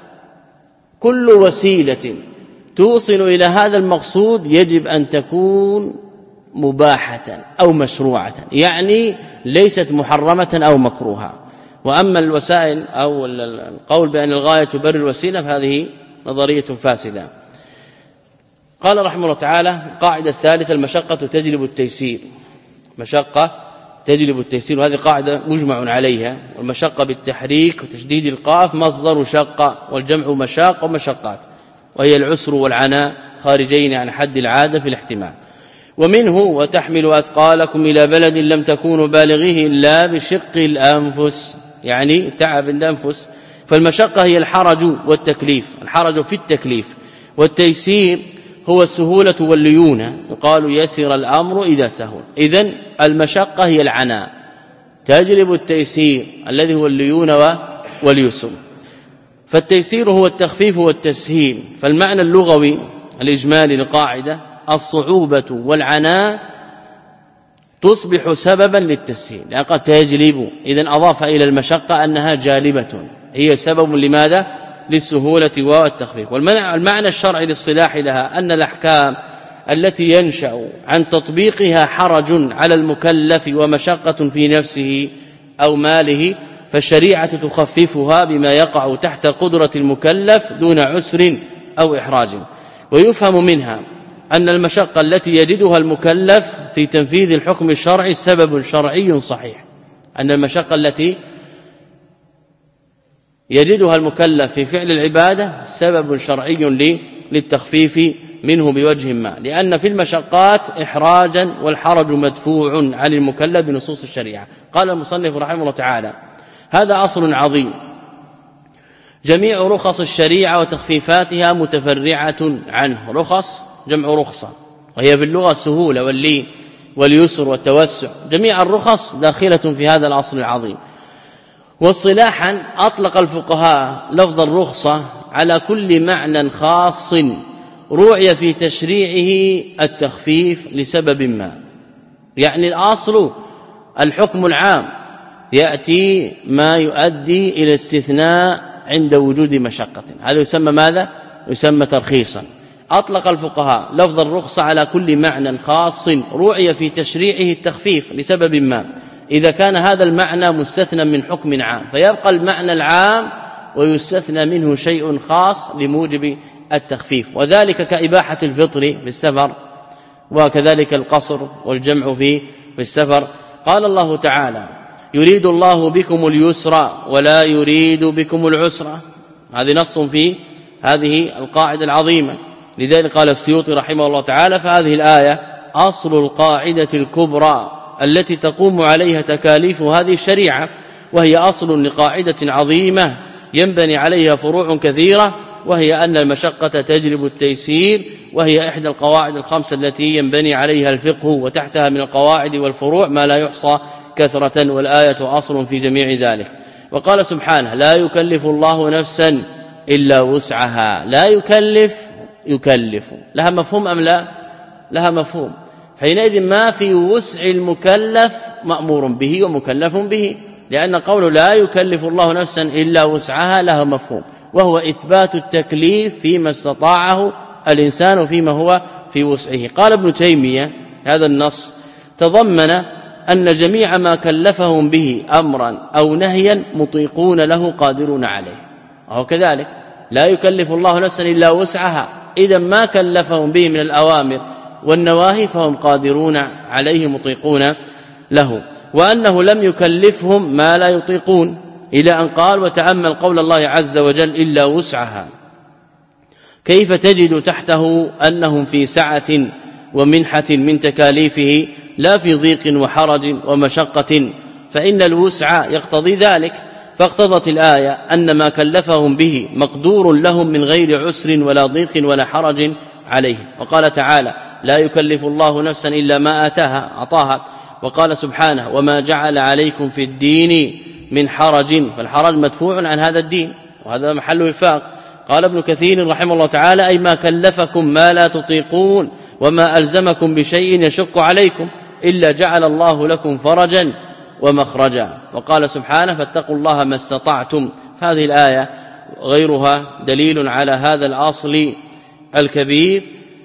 كل وسيلة توصل إلى هذا المقصود يجب أن تكون مباحة أو مشروعة، يعني ليست محرمة أو مكروهة. وأما الوسائل أو القول بأن الغاية تبرر الوسيلة فهذه نظرية فاسدة. قال رحمه الله تعالى: قاعدة الثالثة: المشقة تجلب التيسير. مشقة تجلب التيسير، وهذه قاعدة مجمع عليها، والمشقة بالتحريك وتشديد القاف مصدر شقة، والجمع مشاق ومشقات، وهي العسر والعناء خارجين عن حد العادة في الاحتمال. ومنه: وتحمل أثقالكم إلى بلد لم تكونوا بالغيه إلا بشق الأنفس، يعني تعب الأنفس. فالمشقة هي الحرج والتكليف، الحرج في التكليف، والتيسير هو السهولة والليونة، يقال يسر الأمر إذا سهل. إذن المشقة هي العناء تجلب التيسير الذي هو الليونة واليسر. فالتيسير هو التخفيف والتسهيل. فالمعنى اللغوي الإجمالي للقاعدة: الصعوبة والعناء تصبح سببا للتسهيل، يعني قد تجلب، إذن أضاف إلى المشقة أنها جالبة، هي سبب لماذا؟ للسهولة والتخفيف. والمعنى الشرعي للصلاح لها أن الأحكام التي ينشأ عن تطبيقها حرج على المكلف ومشقة في نفسه أو ماله فالشريعة تخففها بما يقع تحت قدرة المكلف دون عسر أو إحراج. ويفهم منها أن المشقة التي يجدها المكلف في تنفيذ الحكم الشرعي سبب شرعي صحيح، أن المشقة التي يجدها المكلف في فعل العبادة سبب شرعي للتخفيف منه بوجه ما، لأن في المشقات إحراجا والحرج مدفوع عن المكلف بنصوص الشريعة. قال المصنف رحمه الله تعالى: هذا أصل عظيم، جميع رخص الشريعة وتخفيفاتها متفرعة عنه. رخص جمع رخصة، وهي في اللغة السهولة واللين واليسر والتوسع، جميع الرخص داخلة في هذا الأصل العظيم. واصطلاحا أطلق الفقهاء لفظ الرخصة على كل معنى خاص روعي في تشريعه التخفيف لسبب ما، يعني الأصل الحكم العام يأتي ما يؤدي إلى استثناء عند وجود مشقة، هذا يسمى ماذا؟ يسمى ترخيصا. أطلق الفقهاء لفظ الرخصة على كل معنى خاص روعي في تشريعه التخفيف لسبب ما، إذا كان هذا المعنى مستثنى من حكم عام، فيبقى المعنى العام ويستثنى منه شيء خاص لموجب التخفيف، وذلك كإباحة الفطر بالسفر، وكذلك القصر والجمع في السفر. قال الله تعالى: يريد الله بكم اليسر ولا يريد بكم العسر، هذه نص في هذه القاعدة العظيمة. لذلك قال السيوطي رحمه الله تعالى: فهذه الآية أصل القاعدة الكبرى التي تقوم عليها تكاليف هذه الشريعة، وهي أصل لقاعدة عظيمة ينبني عليها فروع كثيرة، وهي أن المشقة تجلب التيسير، وهي إحدى القواعد الخمسة التي ينبني عليها الفقه، وتحتها من القواعد والفروع ما لا يحصى كثرة، والآية أصل في جميع ذلك. وقال سبحانه: لا يكلف الله نفسا إلا وسعها. لا يكلف يكلف، لها مفهوم أم لا؟ لها مفهوم. حينئذ ما في وسع المكلف مأمور به ومكلف به، لأن قول لا يكلف الله نفسا إلا وسعها لها مفهوم، وهو إثبات التكليف فيما استطاعه الإنسان فيما هو في وسعه. قال ابن تيمية: هذا النص تضمن أن جميع ما كلفهم به أمرا أو نهيا مطيقون له قادرون عليه، وهو كذلك لا يكلف الله نفسا إلا وسعها، إذا ما كلفهم به من الأوامر والنواهي فهم قادرون عليه مطيقون له، وأنه لم يكلفهم ما لا يطيقون، إلى أن قال: وتأمل قول الله عز وجل: إلا وسعها، كيف تجد تحته أنهم في سعة ومنحة من تكاليفه لا في ضيق وحرج ومشقة، فإن الوسع يقتضي ذلك. فاقتضت الآية أن ما كلفهم به مقدور لهم من غير عسر ولا ضيق ولا حرج عليه. وقال تعالى: لا يكلف الله نفسا إلا ما آتاها أعطاها. وقال سبحانه: وما جعل عليكم في الدين من حرج، فالحرج مدفوع عن هذا الدين، وهذا محل وفاق. قال ابن كثير رحمه الله تعالى: أي ما كلفكم ما لا تطيقون وما ألزمكم بشيء يشق عليكم إلا جعل الله لكم فرجا ومخرجا. وقال سبحانه: فاتقوا الله ما استطعتم. هذه الآية غيرها دليل على هذا الأصل الكبير.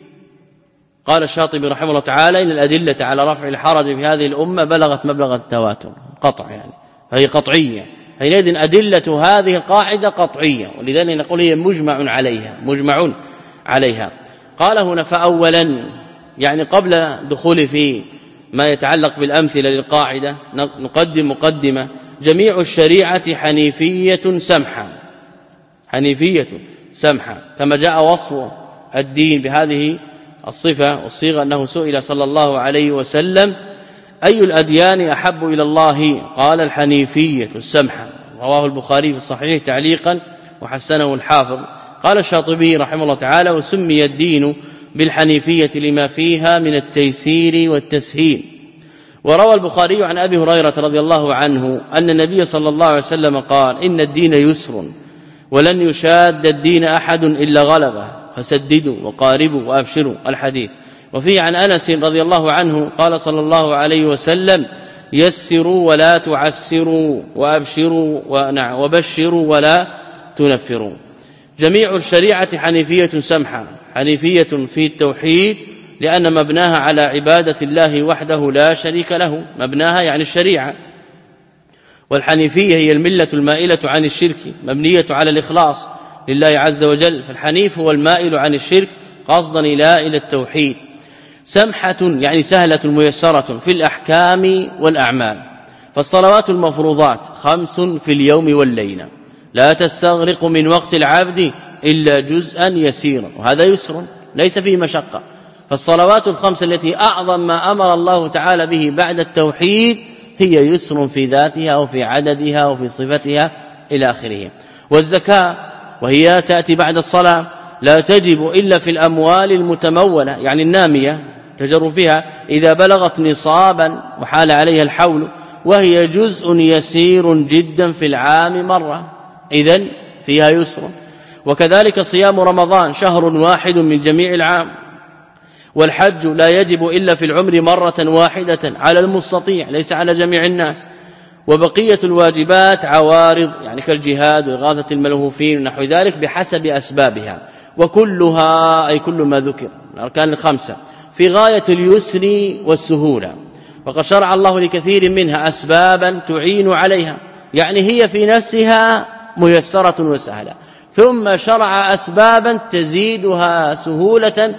قال الشاطبي رحمه الله تعالى: إن الأدلة على رفع الحرج في هذه الأمة بلغت مبلغ التواتر، قطع يعني، فهي قطعية. حينئذ أدلة هذه القاعدة قطعية، ولذلك نقول هي مجمع عليها مجمع عليها. قال هنا: فأولا، يعني قبل دخول في ما يتعلق بالأمثلة للقاعدة نقدم مقدمة: جميع الشريعة حنيفية سمحة، حنيفية سمحة، كما جاء وصف الدين بهذه الصفة والصيغة، أنه سئل صلى الله عليه وسلم: أي الأديان أحب إلى الله؟ قال: الحنيفية السمحة. رواه البخاري في الصحيح تعليقا وحسنه الحافظ. قال الشاطبي رحمه الله تعالى: وسمي الدين بالحنيفية لما فيها من التيسير والتسهيل. وروى البخاري عن أبي هريرة رضي الله عنه أن النبي صلى الله عليه وسلم قال: إن الدين يسر ولن يشاد الدين أحد إلا غلبه، فسددوا وقاربوا وأبشروا. الحديث. وفيه عن أنس رضي الله عنه قال صلى الله عليه وسلم: يسروا ولا تعسروا وأبشروا وبشروا ولا تنفروا. جميع الشريعة حنيفية سمحة، حنيفية في التوحيد لأن مبناها على عبادة الله وحده لا شريك له، مبناها يعني الشريعة. والحنيفية هي الملة المائلة عن الشرك مبنية على الإخلاص لله عز وجل، فالحنيف هو المائل عن الشرك قصدا إلى إلى التوحيد. سمحة يعني سهلة ميسرة في الأحكام والأعمال، فالصلوات المفروضات خمس في اليوم والليلة لا تستغرق من وقت العبد إلا جزءا يسيرا، وهذا يسر ليس فيه مشقة. فالصلوات الخمس التي أعظم ما أمر الله تعالى به بعد التوحيد هي يسر في ذاتها وفي عددها وفي صفتها إلى آخره. والزكاة وهي تأتي بعد الصلاة لا تجب إلا في الأموال المتمولة يعني النامية تجر فيها إذا بلغت نصابا وحال عليها الحول، وهي جزء يسير جدا في العام مرة، إذن فيها يسر. وكذلك صيام رمضان شهر واحد من جميع العام. والحج لا يجب إلا في العمر مرة واحدة على المستطيع ليس على جميع الناس. وبقية الواجبات عوارض يعني كالجهاد وإغاثة الملهوفين ونحو ذلك بحسب أسبابها، وكلها أي كل ما ذكر الأركان الخمسة في غاية اليسر والسهولة. وقد شرع الله لكثير منها أسبابا تعين عليها يعني هي في نفسها ميسرة وسهلة، ثم شرع أسبابا تزيدها سهولة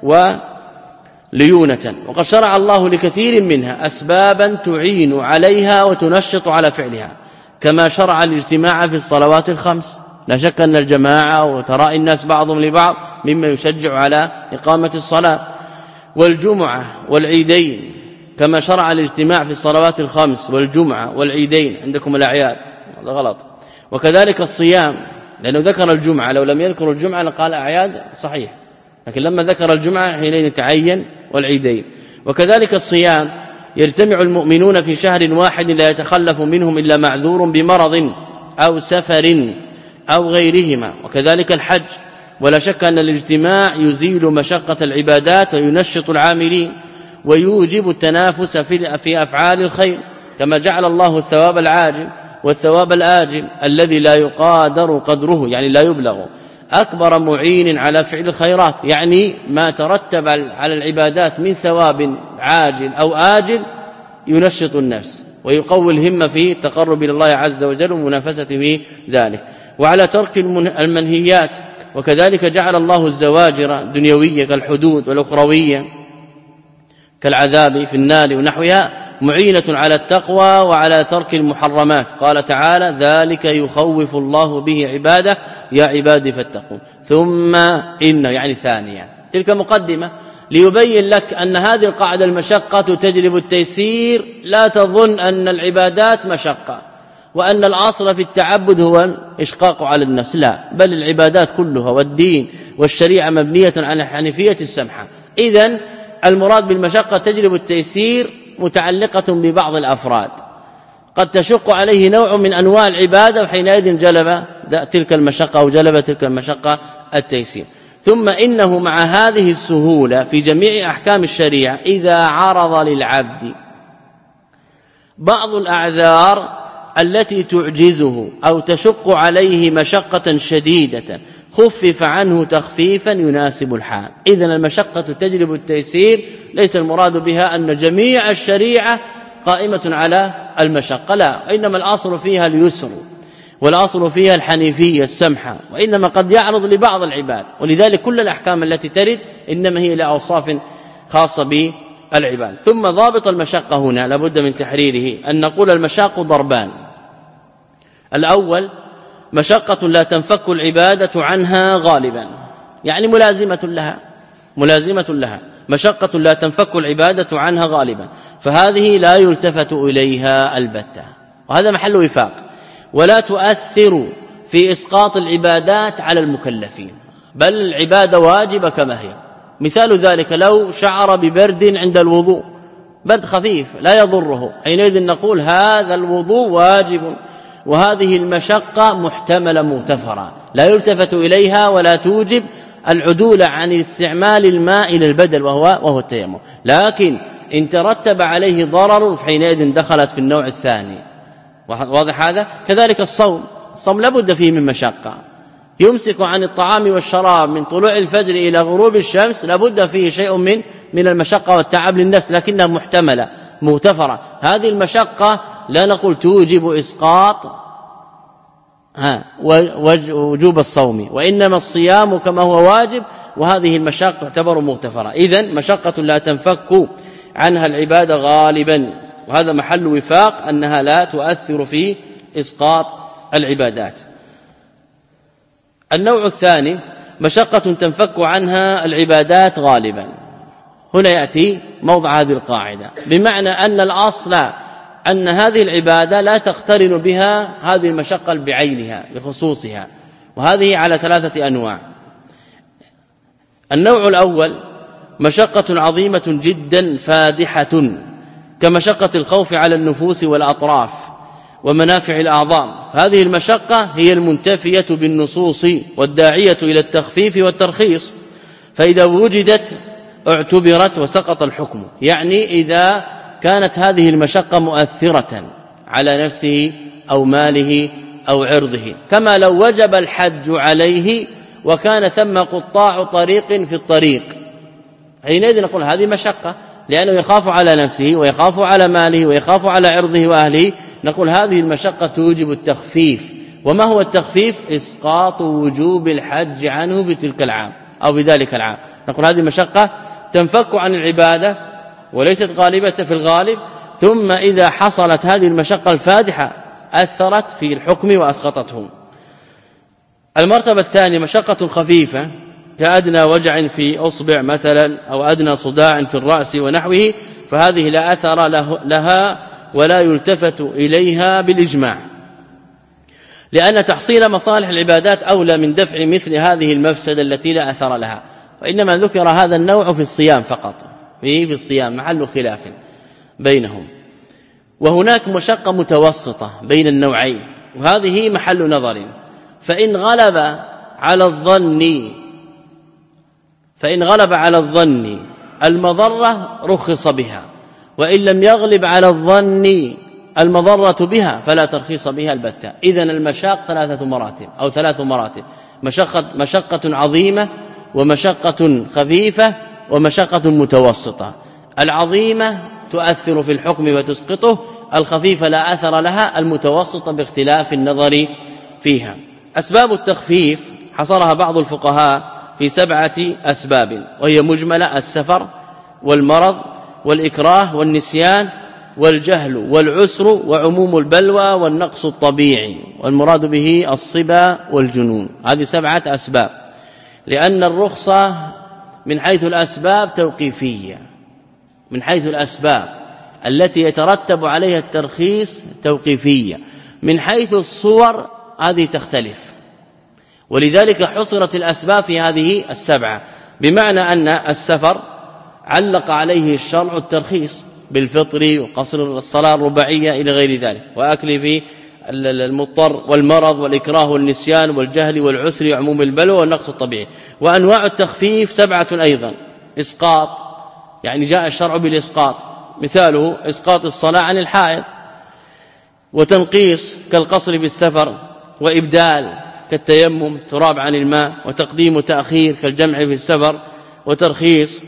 وليونة. وقد شرع الله لكثير منها أسبابا تعين عليها وتنشط على فعلها، كما شرع الاجتماع في الصلوات الخمس. لا شك أن الجماعة وتراء الناس بعضهم لبعض مما يشجع على إقامة الصلاة. والجمعة والعيدين كما شرع الاجتماع في الصلوات الخمس والجمعة والعيدين، عندكم الأعياد هذا غلط. وكذلك الصيام لأنه ذكر الجمعة، لو لم يذكر الجمعة لقال أعياد صحيح، لكن لما ذكر الجمعة حينئذ تعين والعيدين. وكذلك الصيام يجتمع المؤمنون في شهر واحد لا يتخلف منهم إلا معذور بمرض أو سفر أو غيرهما. وكذلك الحج، ولا شك أن الاجتماع يزيل مشقة العبادات وينشط العاملين ويوجب التنافس في في أفعال الخير، كما جعل الله الثواب العاجل والثواب الآجل الذي لا يقادر قدره يعني لا يبلغ أكبر معين على فعل الخيرات، يعني ما ترتب على العبادات من ثواب عاجل أو آجل ينشط النفس ويقوي الهمة في التقرب إلى الله عز وجل ومنافسة في ذلك. وعلى ترك المنهيات. وكذلك جعل الله الزواجر دنيوية كالحدود والأخروية كالعذاب في النار ونحوها معينة على التقوى وعلى ترك المحرمات. قال تعالى ذلك يخوف الله به عباده يا عبادي فاتقون. ثم إنه يعني ثانية تلك مقدمة ليبين لك أن هذه القاعدة المشقة تجلب التيسير. لا تظن أن العبادات مشقة وأن الأصل في التعبد هو الإشقاق على النفس، لا، بل العبادات كلها والدين والشريعة مبنية على الحنيفية السمحة. إذن المراد بالمشقة تجلب التيسير متعلقة ببعض الأفراد، قد تشق عليه نوع من أنواع العبادة وحينئذ جلب تلك المشقة أو جلب تلك المشقة التيسير. ثم إنه مع هذه السهولة في جميع أحكام الشريعة إذا عرض للعبد بعض الأعذار التي تعجزه أو تشق عليه مشقة شديدة خفف عنه تخفيفا يناسب الحال. إذن المشقة تجلب التيسير، ليس المراد بها أن جميع الشريعة قائمة على المشقة، لا، إنما الأصل فيها اليسر والأصل فيها الحنيفية السمحة، وإنما قد يعرض لبعض العباد. ولذلك كل الأحكام التي ترد إنما هي لأوصاف خاصة بالعباد. ثم ضابط المشقة هنا لابد من تحريره، أن نقول المشاق ضربان. الأول مشقة لا تنفك العبادة عنها غالبا، يعني ملازمة لها ملازمة لها مشقة لا تنفك العبادة عنها غالبا، فهذه لا يلتفت إليها البتة، وهذا محل وفاق. ولا تؤثر في إسقاط العبادات على المكلفين، بل العبادة واجبة كما هي. مثال ذلك لو شعر ببرد عند الوضوء، برد خفيف لا يضره، حينئذ نقول هذا الوضوء واجب، وهذه المشقة محتملة مغتفرة لا يلتفت إليها ولا توجب العدول عن استعمال الماء إلى البدل وهو وهو التيمم. لكن إن ترتب عليه ضرر حينئذ دخلت في النوع الثاني. واضح هذا؟ كذلك الصوم، الصوم لابد فيه من مشقة، يمسك عن الطعام والشراب من طلوع الفجر إلى غروب الشمس، لابد فيه شيء من من المشقة والتعب للنفس، لكنها محتملة مغتفرة. هذه المشقة لا نقول توجب إسقاط ها وجوب الصوم، وإنما الصيام كما هو واجب، وهذه المشاق تعتبر مغتفرة. إذن مشقة لا تنفك عنها العبادة غالبا، وهذا محل وفاق أنها لا تؤثر في إسقاط العبادات. النوع الثاني مشقة تنفك عنها العبادات غالبا. هنا يأتي موضع هذه القاعدة، بمعنى أن الأصل أن هذه العبادة لا تقترن بها هذه المشقة بعينها بخصوصها، وهذه على ثلاثة أنواع. النوع الأول مشقة عظيمة جدا فادحة، كمشقة الخوف على النفوس والأطراف ومنافع الأعظام. هذه المشقة هي المنتفية بالنصوص والداعية إلى التخفيف والترخيص، فإذا وجدت اعتبرت وسقط الحكم. يعني إذا كانت هذه المشقة مؤثرة على نفسه أو ماله أو عرضه، كما لو وجب الحج عليه وكان ثم قطاع طريق في الطريق، حينئذ نقول هذه مشقة، لأنه يخاف على نفسه ويخاف على ماله ويخاف على عرضه وأهله. نقول هذه المشقة توجب التخفيف. وما هو التخفيف؟ إسقاط وجوب الحج عنه في تلك العام أو بذلك العام. نقول هذه المشقة تنفك عن العبادة وليست غالبة في الغالب، ثم إذا حصلت هذه المشقة الفادحة أثرت في الحكم وأسقطته. المرتبة الثانية مشقة خفيفة، كأدنى وجع في أصبع مثلا أو أدنى صداع في الرأس ونحوه، فهذه لا أثر له لها ولا يلتفت إليها بالإجماع، لأن تحصيل مصالح العبادات أولى من دفع مثل هذه المفسدة التي لا أثر لها. وإنما ذكر هذا النوع في الصيام فقط، في الصيام محل خلاف بينهم. وهناك مشقة متوسطة بين النوعين، وهذه محل نظر. فإن غلب على الظن فإن غلب على الظن المضرة رخص بها، وإن لم يغلب على الظن المضرة بها فلا ترخيص بها البتة. إذن المشاق ثلاثة مراتب أو ثلاث مراتب: مشقة, مشقة عظيمة، ومشقة خفيفة، ومشقة متوسطة. العظيمة تؤثر في الحكم وتسقطه، الخفيفة لا أثر لها، المتوسطة باختلاف النظر فيها. أسباب التخفيف حصرها بعض الفقهاء في سبعة أسباب، وهي مجملة: السفر والمرض والإكراه والنسيان والجهل والعسر وعموم البلوى والنقص الطبيعي، والمراد به الصبا والجنون. هذه سبعة أسباب، لأن الرخصة من حيث الأسباب توقيفية، من حيث الأسباب التي يترتب عليها الترخيص توقيفية، من حيث الصور هذه تختلف. ولذلك حصرت الأسباب في هذه السبعة، بمعنى أن السفر علق عليه الشرع الترخيص بالفطر وقصر الصلاة الرباعية إلى غير ذلك، وأكل في المضطر، والمرض والإكراه والنسيان والجهل والعسر وعموم البلوى والنقص الطبيعي. وأنواع التخفيف سبعة أيضا: إسقاط، يعني جاء الشرع بالإسقاط، مثاله إسقاط الصلاة عن الحائض، وتنقيص كالقصر في السفر، وإبدال كالتيمم تراب عن الماء، وتقديم وتأخير كالجمع في السفر، وترخيص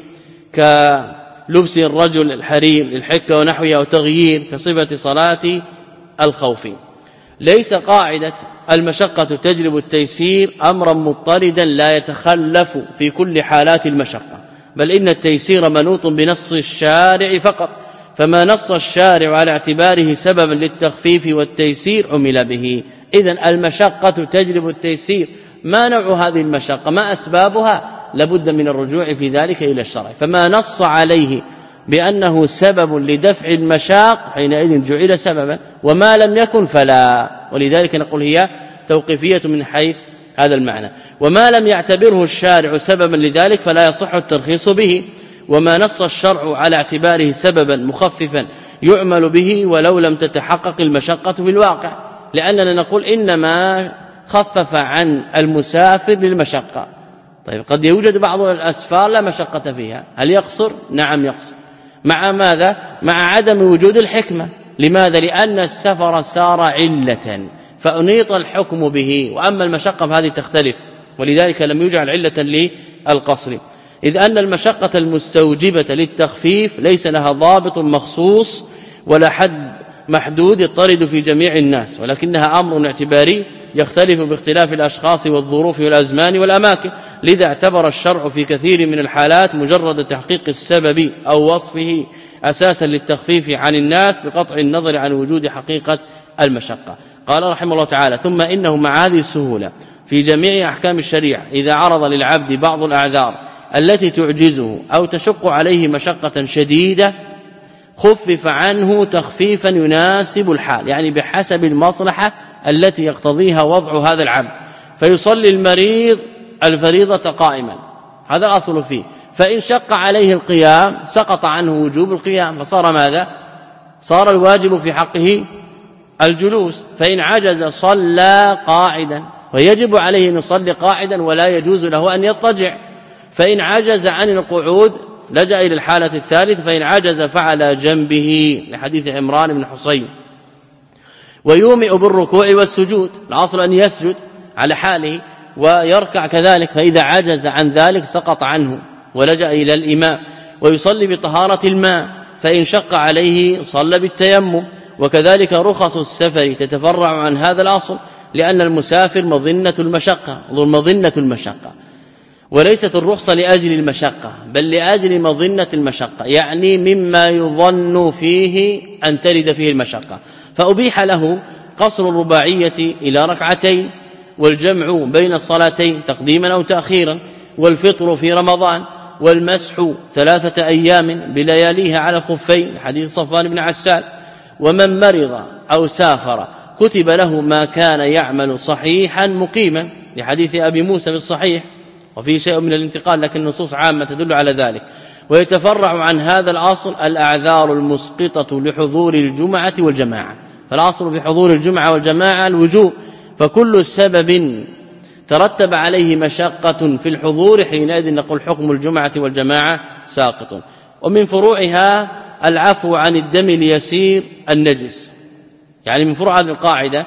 كلبس الرجل الحرير للحكة ونحوها، وتغيير كصفة صلاة الخوف. ليس قاعدة المشقة تجلب التيسير أمرا مضطردا لا يتخلف في كل حالات المشقة، بل إن التيسير منوط بنص الشارع فقط، فما نص الشارع على اعتباره سببا للتخفيف والتيسير عمل به. إذن المشقة تجلب التيسير. ما نوع هذه المشقة؟ ما أسبابها؟ لابد من الرجوع في ذلك إلى الشرع، فما نص عليه بأنه سبب لدفع المشاق حينئذ جعل سببا، وما لم يكن فلا. ولذلك نقول هي توقيفية من حيث هذا المعنى. وما لم يعتبره الشارع سببا لذلك فلا يصح الترخيص به، وما نص الشرع على اعتباره سببا مخففا يعمل به ولو لم تتحقق المشقة في الواقع، لأننا نقول إنما خفف عن المسافر للمشقة. طيب قد يوجد بعض الأسفار لا مشقة فيها، هل يقصر؟ نعم يقصر. مع ماذا؟ مع عدم وجود الحكمة. لماذا؟ لأن السفر صار علة فأنيط الحكم به، وأما المشقة فهذه تختلف، ولذلك لم يجعل علة للقصر، إذ أن المشقة المستوجبة للتخفيف ليس لها ضابط مخصوص ولا حد محدود يضطرد في جميع الناس، ولكنها أمر اعتباري يختلف باختلاف الأشخاص والظروف والأزمان والأماكن. لذا اعتبر الشرع في كثير من الحالات مجرد تحقيق السبب أو وصفه أساسا للتخفيف عن الناس بقطع النظر عن وجود حقيقة المشقة. قال رحمه الله تعالى: ثم إنه مع هذه السهولة في جميع أحكام الشريعة إذا عرض للعبد بعض الأعذار التي تعجزه أو تشق عليه مشقة شديدة خفف عنه تخفيفا يناسب الحال، يعني بحسب المصلحة التي يقتضيها وضع هذا العبد. فيصلي المريض الفريضة قائما، هذا الأصل فيه، فإن شق عليه القيام سقط عنه وجوب القيام، فصار ماذا؟ صار الواجب في حقه الجلوس. فإن عجز صلى قاعدا، ويجب عليه أن يصلي قاعدا ولا يجوز له أن يضطجع. فإن عجز عن القعود لجأ إلى الحالة الثالثة، فإن عجز فعلى جنبه لحديث عمران بن حصين. ويومئ بالركوع والسجود، الأصل أن يسجد على حاله ويركع كذلك، فإذا عجز عن ذلك سقط عنه ولجأ إلى الإمام. ويصلي بطهارة الماء، فإن شق عليه صلى بالتيمم. وكذلك رخص السفر تتفرع عن هذا الأصل، لأن المسافر مظنة المشقة مظنة المشقة وليست الرخصة لأجل المشقة بل لأجل مظنة المشقة، يعني مما يظن فيه أن ترد فيه المشقة. فأبيح له قصر الرباعية إلى ركعتين، والجمع بين الصلاتين تقديما أو تأخيرا، والفطر في رمضان، والمسح ثلاثة أيام بلياليها على الخفين حديث صفوان بن عسال. ومن مرض أو سافر كتب له ما كان يعمل صحيحا مقيما لحديث أبي موسى في الصحيح، وفيه شيء من الانتقال لكن النصوص عامة تدل على ذلك. ويتفرع عن هذا الأصل الأعذار المسقطة لحضور الجمعة والجماعة، فالأصل في حضور الجمعة والجماعة الوجوب، فكل سبب ترتب عليه مشقة في الحضور حينئذ نقول حكم الجمعة والجماعة ساقط. ومن فروعها العفو عن الدم اليسير النجس، يعني من فروع هذه القاعدة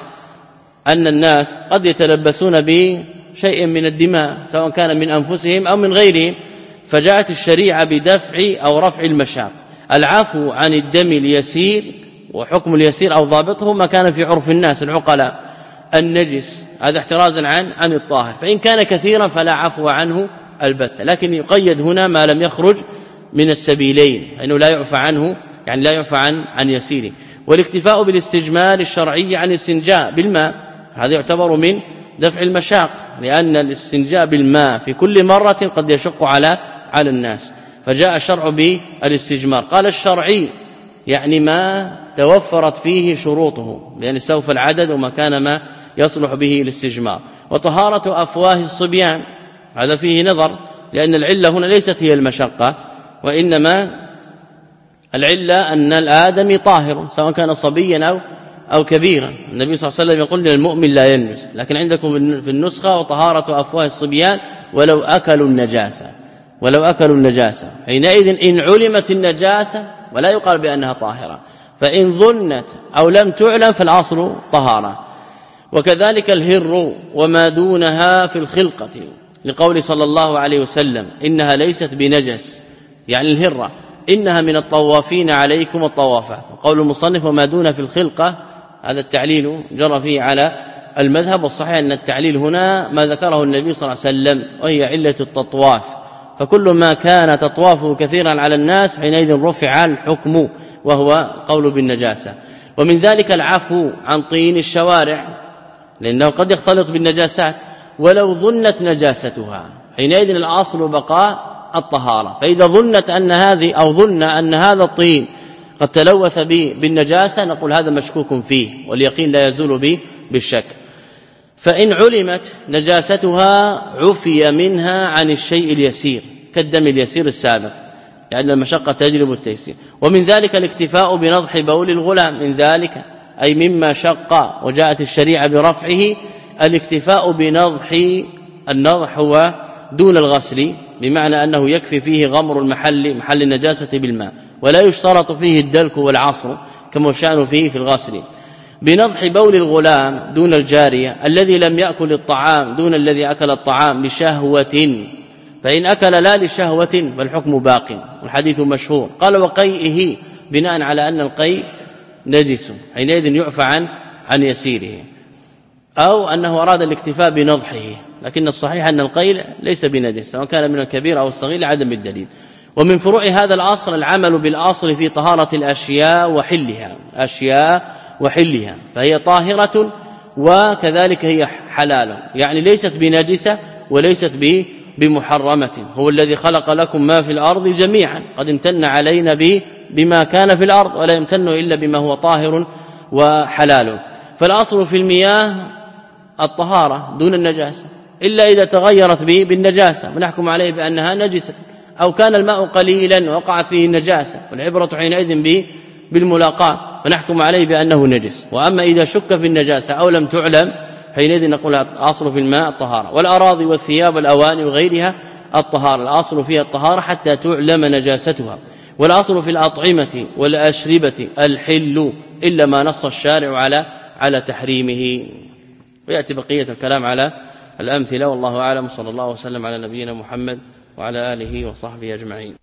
أن الناس قد يتلبسون بشيء من الدماء سواء كان من أنفسهم أو من غيرهم، فجاءت الشريعة بدفع أو رفع المشاق. العفو عن الدم اليسير، وحكم اليسير أو ضابطه ما كان في عرف الناس العقلاء النجس، هذا احترازا عن عن الطاهر. فإن كان كثيرا فلا عفو عنه البتة، لكن يقيد هنا ما لم يخرج من السبيلين، انه لا يعفى عنه، يعني لا يعفى عن عن يسيره. والاكتفاء بالاستجمال الشرعي عن الاستنجاء بالماء، هذا يعتبر من دفع المشاق، لأن الاستنجاء بالماء في كل مرة قد يشق على على الناس، فجاء الشرع بالاستجمار. قال الشرعي يعني ما توفرت فيه شروطه، لأن استوفى العدد وما كان ما يصلح به الاستجمار. وطهارة أفواه الصبيان، هذا فيه نظر، لأن العلة هنا ليست هي المشقة، وإنما العلة أن الآدمي طاهر سواء كان صبيا أو أو كبيرا. النبي صلى الله عليه وسلم يقول للمؤمن لا ينجس، لكن عندكم في النسخة وطهارة أفواه الصبيان ولو أكلوا النجاسة ولو أكلوا النجاسة حينئذ إن علمت النجاسة ولا يقال بأنها طاهرة، فإن ظنت أو لم تعلم فالأصل طهارة. وكذلك الهر وما دونها في الخلقة، لقول صلى الله عليه وسلم إنها ليست بنجس، يعني الهرة إنها من الطوافين عليكم الطوافات. قول المصنف وما دون في الخلقة، هذا التعليل جرى فيه على المذهب، والصحيح أن التعليل هنا ما ذكره النبي صلى الله عليه وسلم، وهي علة التطواف، فكل ما كان تطوافه كثيرا على الناس حينئذ رفع الحكم، وهو قول بالنجاسة. ومن ذلك العفو عن طين الشوارع، لأنه قد يختلط بالنجاسات ولو ظنت نجاستها، حينئذ الأصل بقاء الطهارة. فإذا ظنت أن هذه أو ظن أن هذا الطين قد تلوث به بالنجاسة نقول هذا مشكوك فيه، واليقين لا يزول به بالشك. فإن علمت نجاستها عفي منها عن الشيء اليسير كالدم اليسير السابق، لأن يعني المشقة تجلب التيسير. ومن ذلك الاكتفاء بنضح بول الغلام، من ذلك أي مما شق وجاءت الشريعة برفعه الاكتفاء بنضح. النضح هو دون الغسل، بمعنى أنه يكفي فيه غمر المحل محل النجاسة بالماء، ولا يشترط فيه الدلك والعصر كما شأن فيه في الغسل. بنضح بول الغلام دون الجارية الذي لم يأكل الطعام دون الذي أكل الطعام لشهوة، فإن أكل لا لشهوة فالحكم باق، والحديث مشهور. قال وقيئه، بناء على أن القيء نجس حينئذ يعفى عن عن يسيره، أو أنه أراد الاكتفاء بنضحه، لكن الصحيح أن القيل ليس بنجس سواء كان من الكبير أو الصغير لعدم الدليل. ومن فروع هذا الأصل العمل بالأصل في طهارة الأشياء وحلها، أشياء وحلها، فهي طاهرة وكذلك هي حلال، يعني ليست بنجسة وليست بمحرمة. هو الذي خلق لكم ما في الأرض جميعا، قد امتن علينا بما كان في الأرض ولا يمتن إلا بما هو طاهر وحلال. فالأصل في المياه الطهارة دون النجاسة، إلا إذا تغيرت به بالنجاسة ونحكم عليه بأنها نجسة، أو كان الماء قليلا ووقعت فيه النجاسة، والعبرة حينئذ به بالملاقاة ونحكم عليه بأنه نجس. وأما إذا شك في النجاسة أو لم تعلم حينئذ نقول الأصل في الماء الطهارة. والأراضي والثياب والأواني وغيرها الطهارة، الأصل فيها الطهارة حتى تعلم نجاستها. والأصل في الأطعمة والأشربة الحل إلا ما نص الشارع على على تحريمه. ويأتي بقية الكلام على الأمثلة، والله أعلم. صلى الله وسلم على نبينا محمد وعلى آله وصحبه أجمعين.